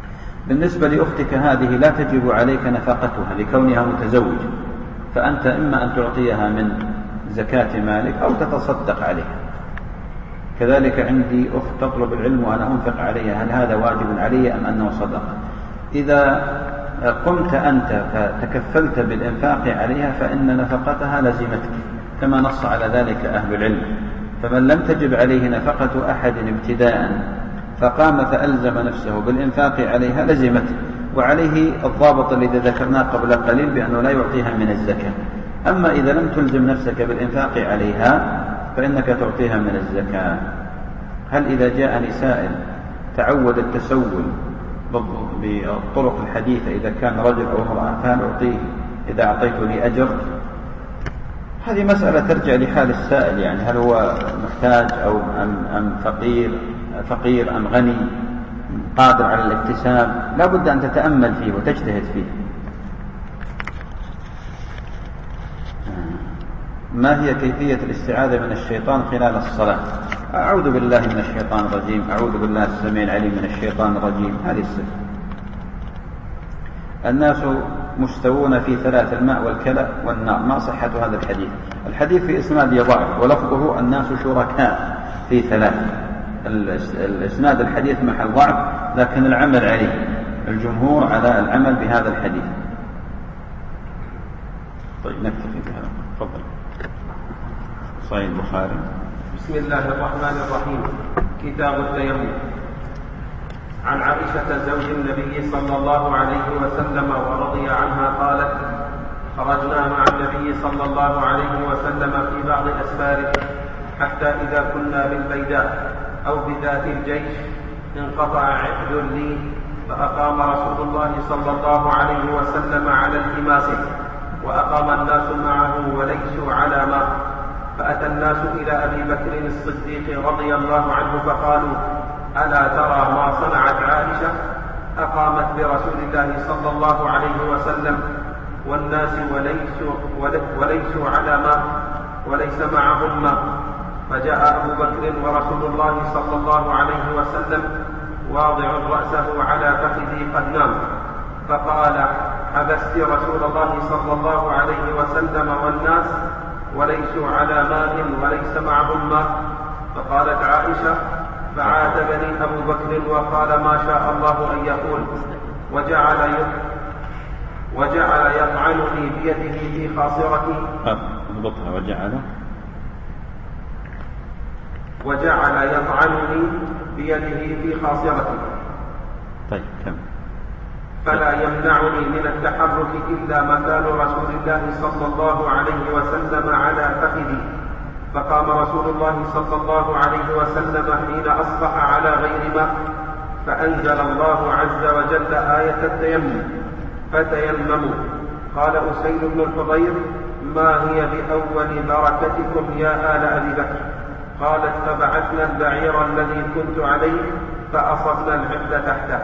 بالنسبة لأختك هذه لا تجب عليك نفقتها لكونها متزوجة، فأنت إما أن تعطيها من زكاة مالك أو تتصدق عليها. كذلك عندي أخت تطلب العلم وأنا أنفق عليها، هل هذا واجب علي أم أنه صدقة؟ إذا قمت أنت فتكفلت بالإنفاق عليها فإن نفقتها لزمتك كما نص على ذلك أهل العلم. فمن لم تجب عليه نفقة أحد ابتداء فقام فألزم نفسه بالإنفاق عليها لزمته، وعليه الضابط الذي ذكرناه قبل قليل بأنه لا يعطيها من الزكاة. أما إذا لم تلزم نفسك بالإنفاق عليها فإنك تعطيها من الزكاة. هل إذا جاءني سائل تعود التسول بالطرق الحديثة إذا كان رجل أو امرأة فهل أعطيه إذا أعطيته لي أجر؟ هذه مسألة ترجع لحال السائل، يعني هل هو محتاج أو أم, أم فقير فقير أم غني قادر على الاكتساب، لا بد أن تتأمل فيه وتجتهد فيه. ما هي كيفية الاستعاذة من الشيطان خلال الصلاة؟ أعوذ بالله من الشيطان الرجيم، أعوذ بالله السميع العليم من الشيطان الرجيم، هذه الصفة. الناس مستوون في ثلاث: الماء والكلى والنار. ما صحة هذا الحديث؟ الحديث في إسناد ضعف ولفظه الناس شركاء في ثلاث. الإسناد الحديث محل ضعف لكن العمل عليه، الجمهور على العمل بهذا الحديث. طيب نكتفي بهذا. تفضل. صحيح البخاري. بسم الله الرحمن الرحيم. كتاب التيمم. عن عائشة زوج النبي صلى الله عليه وسلم ورضي عنها قالت: خرجنا مع النبي صلى الله عليه وسلم في بعض أسفاره حتى إذا كنا بالبيداء أو بذات الجيش انقطع عقد لي، فأقام رسول الله صلى الله عليه وسلم على التماس وأقام الناس معه وليسوا على ماء، فأتى الناس إلى أبي بكر الصديق رضي الله عنه فقالوا: ألا ترى ما صنعت عائشة؟ أقامت برسول الله صلى الله عليه وسلم والناس وليسوا, وليسوا على ماء وليس معهم ماء. فجاء أبو بكر ورسول الله صلى الله عليه وسلم واضع رأسه على فخذي قد نام، فقال: حبست رسول الله صلى الله عليه وسلم والناس وليسوا على ماء وليس معهم ماء. فقالت عائشة: فعاتبني أبو بكر وقال: ما شاء الله أن يقول، وجعل وجعل يطعنني بيده في خاصرتي اضبطها وجعل وجعل يطعنني بيده في خاصرتي. طيب كم. فلا يمنعني من التحرك إلا مكان رسول الله صلى الله عليه وسلم على فخذي. فقام رسول الله صلى الله عليه وسلم حين أصبح على غير ماء، فأنزل الله عز وجل آية التيمم: فتيمموا. قال أسيد بن الحضير: ما هي بأول بركتكم يا آل أبي بكر؟ قالت: فبعثنا البعير الذي كنت عليه فأصبنا العقد تحته.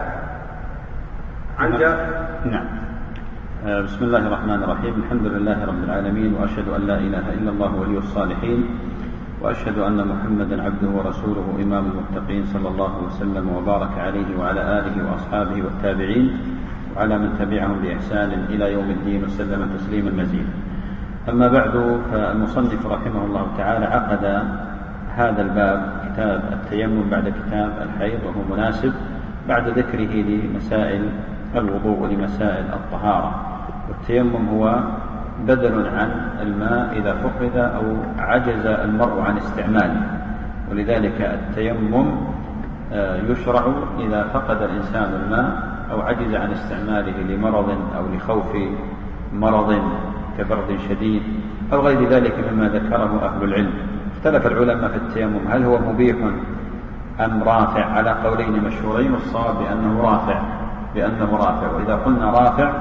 عن نعم. بسم الله الرحمن الرحيم. الحمد لله رب العالمين، وأشهد أن لا إله إلا الله ولي الصالحين، وأشهد أن محمدا عبده ورسوله إمام المتقين، صلى الله وسلم وبارك عليه وعلى آله وأصحابه والتابعين وعلى من تبعهم بإحسان إلى يوم الدين وسلم تسليما مزيدا. أما بعد، فالمصنف رحمه الله تعالى عقد هذا الباب كتاب التيمم بعد كتاب الحيض، وهو مناسب بعد ذكره لمسائل الوضوء ولمسائل الطهارة. والتيمم هو بدل عن الماء إذا فقد أو عجز المرء عن استعماله، ولذلك التيمم يشرع إذا فقد الإنسان الماء أو عجز عن استعماله لمرض أو لخوف مرض كبرد شديد أو غير ذلك مما ذكره أهل العلم. اختلف العلماء في التيمم هل هو مبيح أم رافع، على قولين مشهورين، والصواب بأنه رافع بأنه رافع وإذا قلنا رافع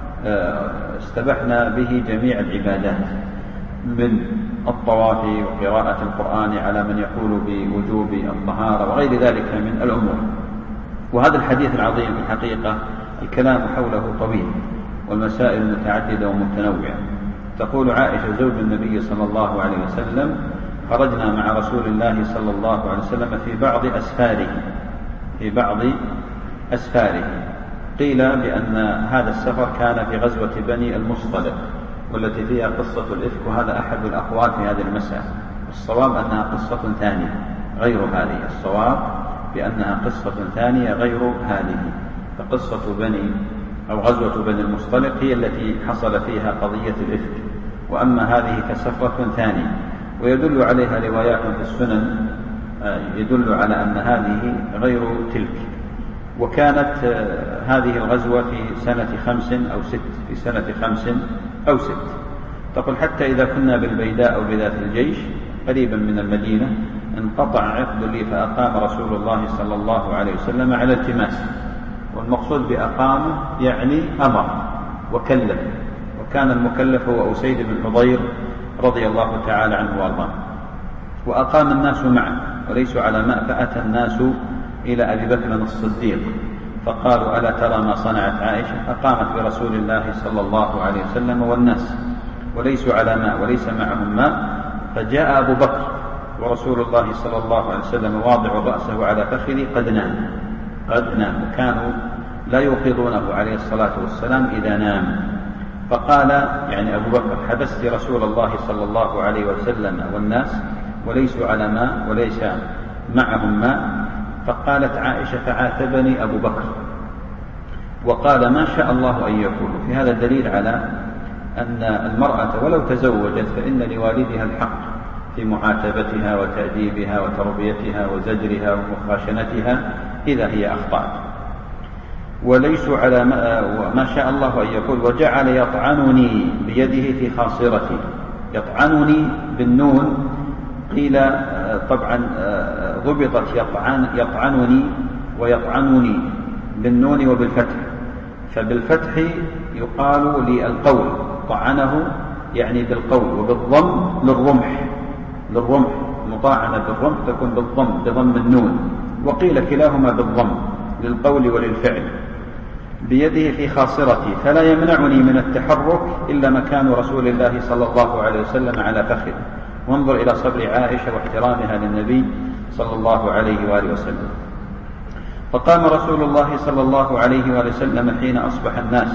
استبحنا به جميع العبادات من الطواف وقراءة القرآن على من يقول بوجوب الطهارة وغير ذلك من الأمور. وهذا الحديث العظيم في الحقيقة الكلام حوله طويل والمسائل متعددة ومتنوعة. تقول عائشة زوج النبي صلى الله عليه وسلم: خرجنا مع رسول الله صلى الله عليه وسلم في بعض أسفاره في بعض أسفاره قيل بأن هذا السفر كان في غزوة بني المصطلق والتي فيها قصة الإفك، وهذا أحد الأقوال في هذه المسألة. الصواب أنها قصة ثانية غير هذه، الصواب بأنها قصة ثانية غير هذه. فقصة بني أو غزوة بني المصطلق هي التي حصل فيها قضية الإفك، وأما هذه فسفرة ثانية. ويدل عليها روايات في السنن يدل على أن هذه غير تلك. وكانت هذه الغزوة في سنة خمس أو ست في سنة خمس أو ست. تقول حتى إذا كنا بالبيداء أو بذات الجيش قريبا من المدينة انقطع عقد لي فأقام رسول الله صلى الله عليه وسلم على التماس. والمقصود بأقامه يعني أمر وكلف، وكان المكلف هو أسيد بن حضير رضي الله تعالى عنه وارضاه. وأقام الناس معه وليسوا على ماء، فأتى الناس إلى أبي بكر الصديق فقالوا ألا ترى ما صنعت عائشة؟ أقامت برسول الله صلى الله عليه وسلم والناس وليسوا على ماء وليس معهم ماء. فجاء أبو بكر ورسول الله صلى الله عليه وسلم واضع رأسه على فخذه قد نام قد نام وكانوا لا يوقظونه عليه الصلاة والسلام إذا نام. فقال يعني أبو بكر حبست رسول الله صلى الله عليه وسلم والناس وليسوا على ماء وليس معهم ماء. فقالت عائشة فعاتبني أبو بكر وقال ما شاء الله أن يكون. في هذا دليل على أن المرأة ولو تزوجت فإن لوالدها الحق في معاتبتها وتأديبها وتربيتها وزجرها ومخاشنتها إذا هي أخطأت. وليسوا على ما شاء الله أن يقول وجعل يطعنني بيده في خاصرتي. يطعنني بالنون قيل طبعا ضبطت يطعن يطعنني ويطعنني بالنون وبالفتح. فبالفتح يقال للقول طعنه يعني بالقول، وبالضم للرمح للرمح مطاعنة بالرمح تكون بالضم بضم النون، وقيل كلاهما بالضم للقول وللفعل. بيده في خاصرتي فلا يمنعني من التحرك إلا مكان رسول الله صلى الله عليه وسلم على فخذ. وانظر إلى صبر عائشة واحترامها للنبي صلى الله عليه وآله وسلم. فقام رسول الله صلى الله عليه وآله وسلم حين أصبح الناس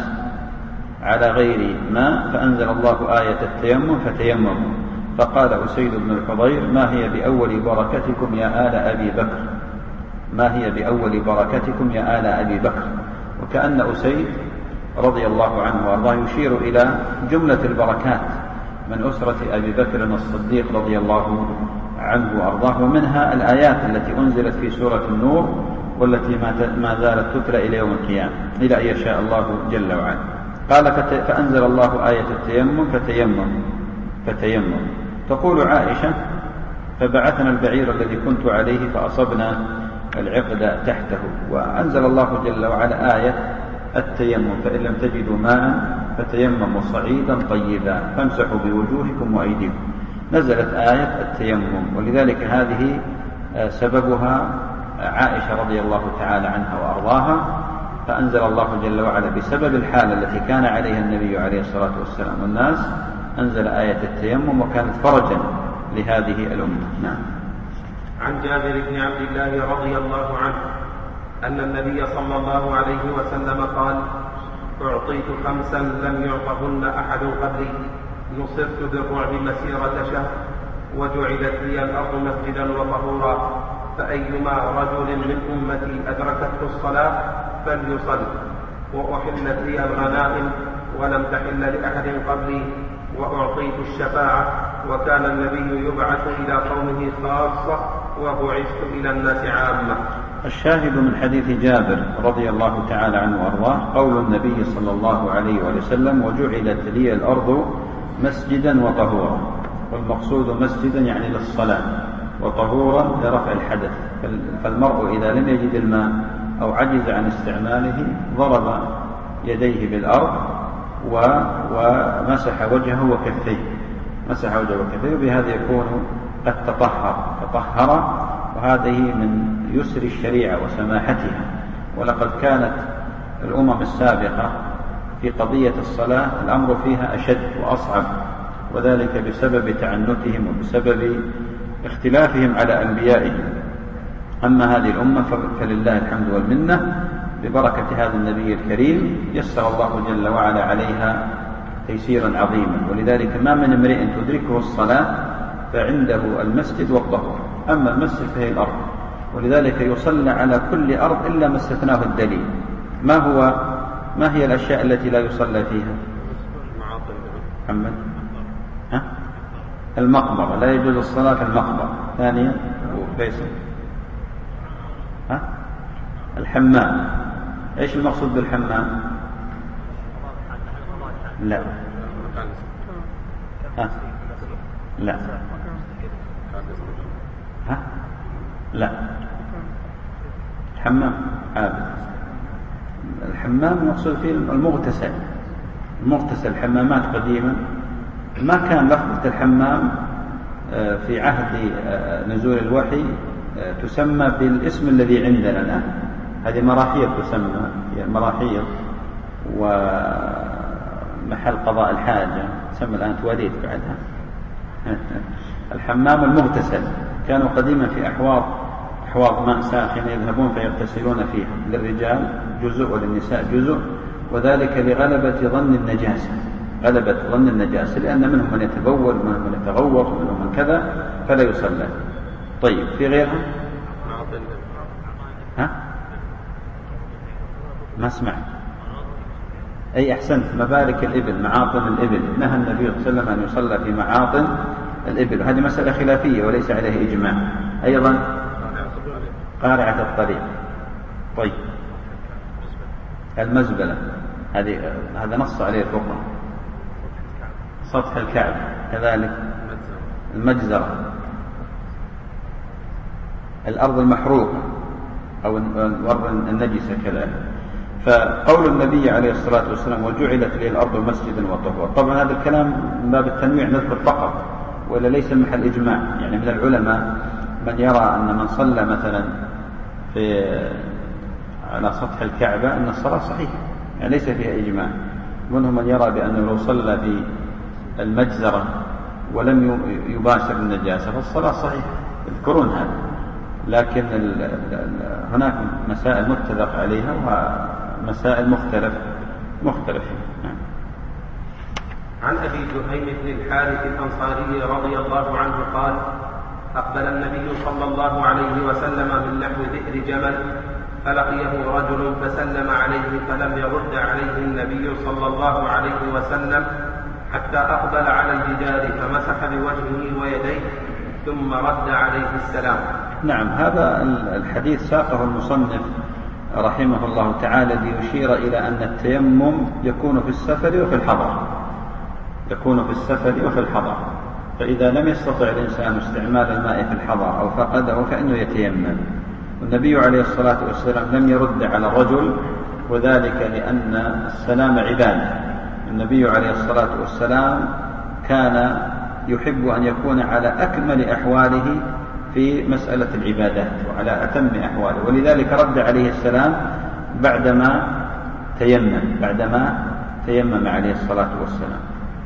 على غير ماء فأنزل الله آية التيمم فتيمموا. فقال أسيد بن الحضير ما هي بأول بركتكم يا آل أبي بكر ما هي بأول بركتكم يا آل أبي بكر. وكأن أسيد رضي الله عنه وارضاه يشير إلى جملة البركات من أسرة أبي بكر الصديق رضي الله عنه وأرضاه، ومنها الآيات التي أنزلت في سورة النور والتي ما زالت تتلى إلى يوم القيامة إلى أن يشاء الله جل وعلا. قال فأنزل الله آية التيمم فتيمم فتيمم. تقول عائشة فبعثنا البعير الذي كنت عليه فأصبنا العقد تحته. وأنزل الله جل وعلا آية التيمم فإن لم تجدوا ماء فتيمموا صعيدا طيبا فامسحوا بوجوهكم وأيديكم. نزلت آية التيمم، ولذلك هذه سببها عائشة رضي الله تعالى عنها وأرضاها. فأنزل الله جل وعلا بسبب الحالة التي كان عليها النبي عليه الصلاة والسلام والناس أنزل آية التيمم وكانت فرجا لهذه الأمة. نعم. عن جابر بن عبد الله رضي الله عنه أن النبي صلى الله عليه وسلم قال أعطيت خمسا لم يعطهن أحد قبلي نصرت بالرعب مسيرة شهر وجعلت لي الأرض مسجدا وطهورا فأيما رجل من أمتي أدركته الصلاة فليصل وأحلت لي الغنائم ولم تحل لأحد قبلي وأعطيت الشفاعة وكان النبي يبعث إلى قومه خاصة وبعثت إلى الناس عامة. الشاهد من حديث جابر رضي الله تعالى عنه وأرضاه قول النبي صلى الله عليه وسلم وجعلت لي الأرض مسجدا وطهورا. والمقصود مسجدا يعني للصلاة، وطهورا لرفع الحدث. فالمرء إذا لم يجد الماء أو عجز عن استعماله ضرب يديه بالأرض ومسح وجهه وكفيه مسح وجهه وكفيه وبهذا يكون قد تطهر تطهر وهذه من يسر الشريعة وسماحتها. ولقد كانت الأمم السابقة في قضية الصلاة الأمر فيها أشد وأصعب، وذلك بسبب تعنتهم وبسبب اختلافهم على أنبيائهم. أما هذه الأمة فلله الحمد والمنة ببركة هذا النبي الكريم يسر الله جل وعلا عليها تيسيرا عظيما. ولذلك ما من امرئ تدركه الصلاة فعنده المسجد والطهور، أما المسجد فهي الأرض، ولذلك يصلى على كل أرض إلا ما استثناه الدليل. ما هو ما هي الأشياء التي لا يصلى فيها؟ محمد ها؟ المقبرة لا يجوز الصلاة في المقبرة. ثانيا فيصل ها؟ الحمام. ايش المقصود بالحمام؟ لا ها؟ لا ها؟ لا الحمام عابد. الحمام المقصود فيه المغتسل. المغتسل حمامات قديما ما كان لفظة الحمام في عهد نزول الوحي تسمى بالاسم الذي عندنا الآن. هذه مراحيض تسمى، هي مراحيض ومحل قضاء الحاجة تسمى الآن تواليت بعدها. الحمام المغتسل كانوا قديما في أحواض أحواض ماء ساخن يذهبون فيغتسلون فيها، للرجال جزء وللنساء جزء، وذلك لغلبة ظن النجاسة، غلبة ظن النجاسة، لأن منهم من يتبول ومنهم من يتغوط ومنهم من كذا فلا يصلى. طيب في غيرها؟ ها؟ ما اسمع. أي أحسنت، مبارك الإبل، معاطن الإبل، نهى النبي صلى الله عليه وسلم أن يصلى في معاطن الإبل، هذه مسألة خلافية وليس عليها إجماع. أيضا قارعة الطريق. طيب المزبلة هذه هذا نص عليه الفقهاء. سطح الكعب كذلك. المجزرة، الأرض المحروقة أو الأرض النجسة كذلك. فقول النبي عليه الصلاة والسلام وجعلت لي الأرض مسجدا وطهورا، طبعا هذا الكلام من باب التنويع نذكر فقط ولا ليس محل إجماع. يعني من العلماء من يرى أن من صلى مثلا في على سطح الكعبة أن الصلاة صحيحة، يعني ليس فيها إجماع. منهم من يرى بأنه لو صلى في المجزرة ولم يباشر النجاسة فالصلاة صحيحة، يذكرون هذا. لكن ال ال هناك مسائل متفق عليها ومسائل مختلف مختلف يعني. عن أبي جهيم بن الحارث الأنصاري رضي الله عنه قال: أقبل النبي صلى الله عليه وسلم من نحو ذئر جمل فلقيه رجل فسلم عليه فلم يرد عليه النبي صلى الله عليه وسلم حتى أقبل على الجدار فمسح بوجهه ويديه ثم رد عليه السلام. نعم، هذا الحديث ساقه المصنف رحمه الله تعالى ليشير إلى أن التيمم يكون في السفر وفي الحضر، يكون في السفر وفي الحضر. فإذا لم يستطع الإنسان استعمال الماء في الحضر أو فقده فإنه يتيمم. والنبي عليه الصلاة والسلام لم يرد على الرجل، وذلك لأن السلام عبادة. النبي عليه الصلاة والسلام كان يحب أن يكون على أكمل أحواله في مسألة العبادات وعلى أتم أحواله، ولذلك رد عليه السلام بعدما تيمم بعدما تيمم عليه الصلاة والسلام.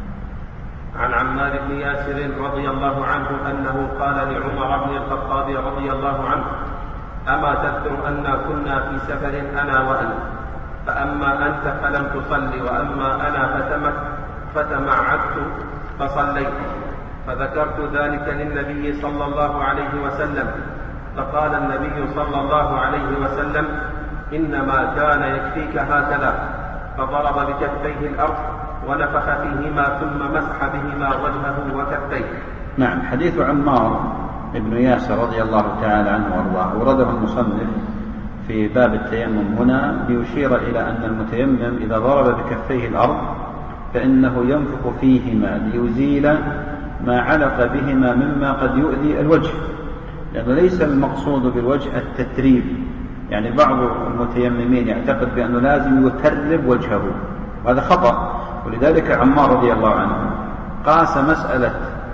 عن عمار بن ياسر رضي الله عنه أنه قال لعمر بن الخطاب رضي الله عنه: أما تذكر أنا كنا في سفر أنا وأنت، فأما أنت فلم تصلي وأما أنا فتمعدت فصليت، فذكرت ذلك للنبي صلى الله عليه وسلم، فقال النبي صلى الله عليه وسلم: إنما كان يكفيك هكذا، فضرب بكفيه الأرض ونفخ فيهما ثم مسح بهما وجهه وكفيه. نعم، حديث عمار بن ياسر رضي الله تعالى عنه وارضاه ورده المصنف في باب التيمم هنا ليشير إلى أن المتيمم إذا ضرب بكفيه الأرض فإنه ينفخ فيهما ليزيل ما علق بهما مما قد يؤذي الوجه، لأنه ليس المقصود بالوجه التتريب. يعني بعض المتيممين يعتقد بأنه لازم يترب وجهه، وهذا خطأ. ولذلك عمار رضي الله عنه قاس مسألة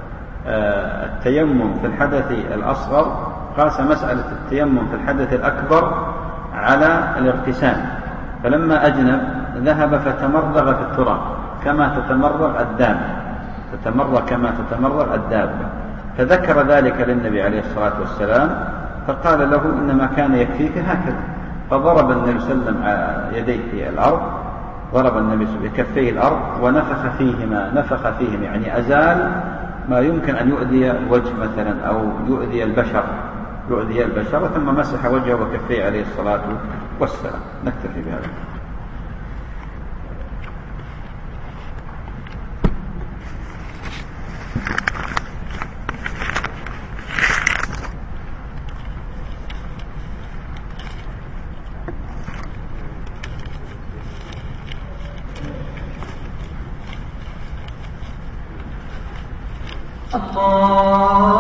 التيمم في الحدث الأصغر، قاس مسألة التيمم في الحدث الأكبر على الاغتسال. فلما أجنب ذهب فتمرغ في التراب كما تتمرغ الدابة، تتمرغ كما تتمرغ الدابة، فذكر ذلك للنبي عليه الصلاة والسلام فقال له: إنما كان يكفيك هكذا، فضرب النبي صلى الله عليه وسلم يديه في الأرض، ضرب النبي بكفيه الأرض ونفخ فيهما، نفخ فيهما يعني أزال ما يمكن أن يؤذي الوجه مثلا أو يؤذي البشر يؤذي البشر ثم مسح وجهه وكفيه عليه الصلاة والسلام. نكتفي بهذا. الله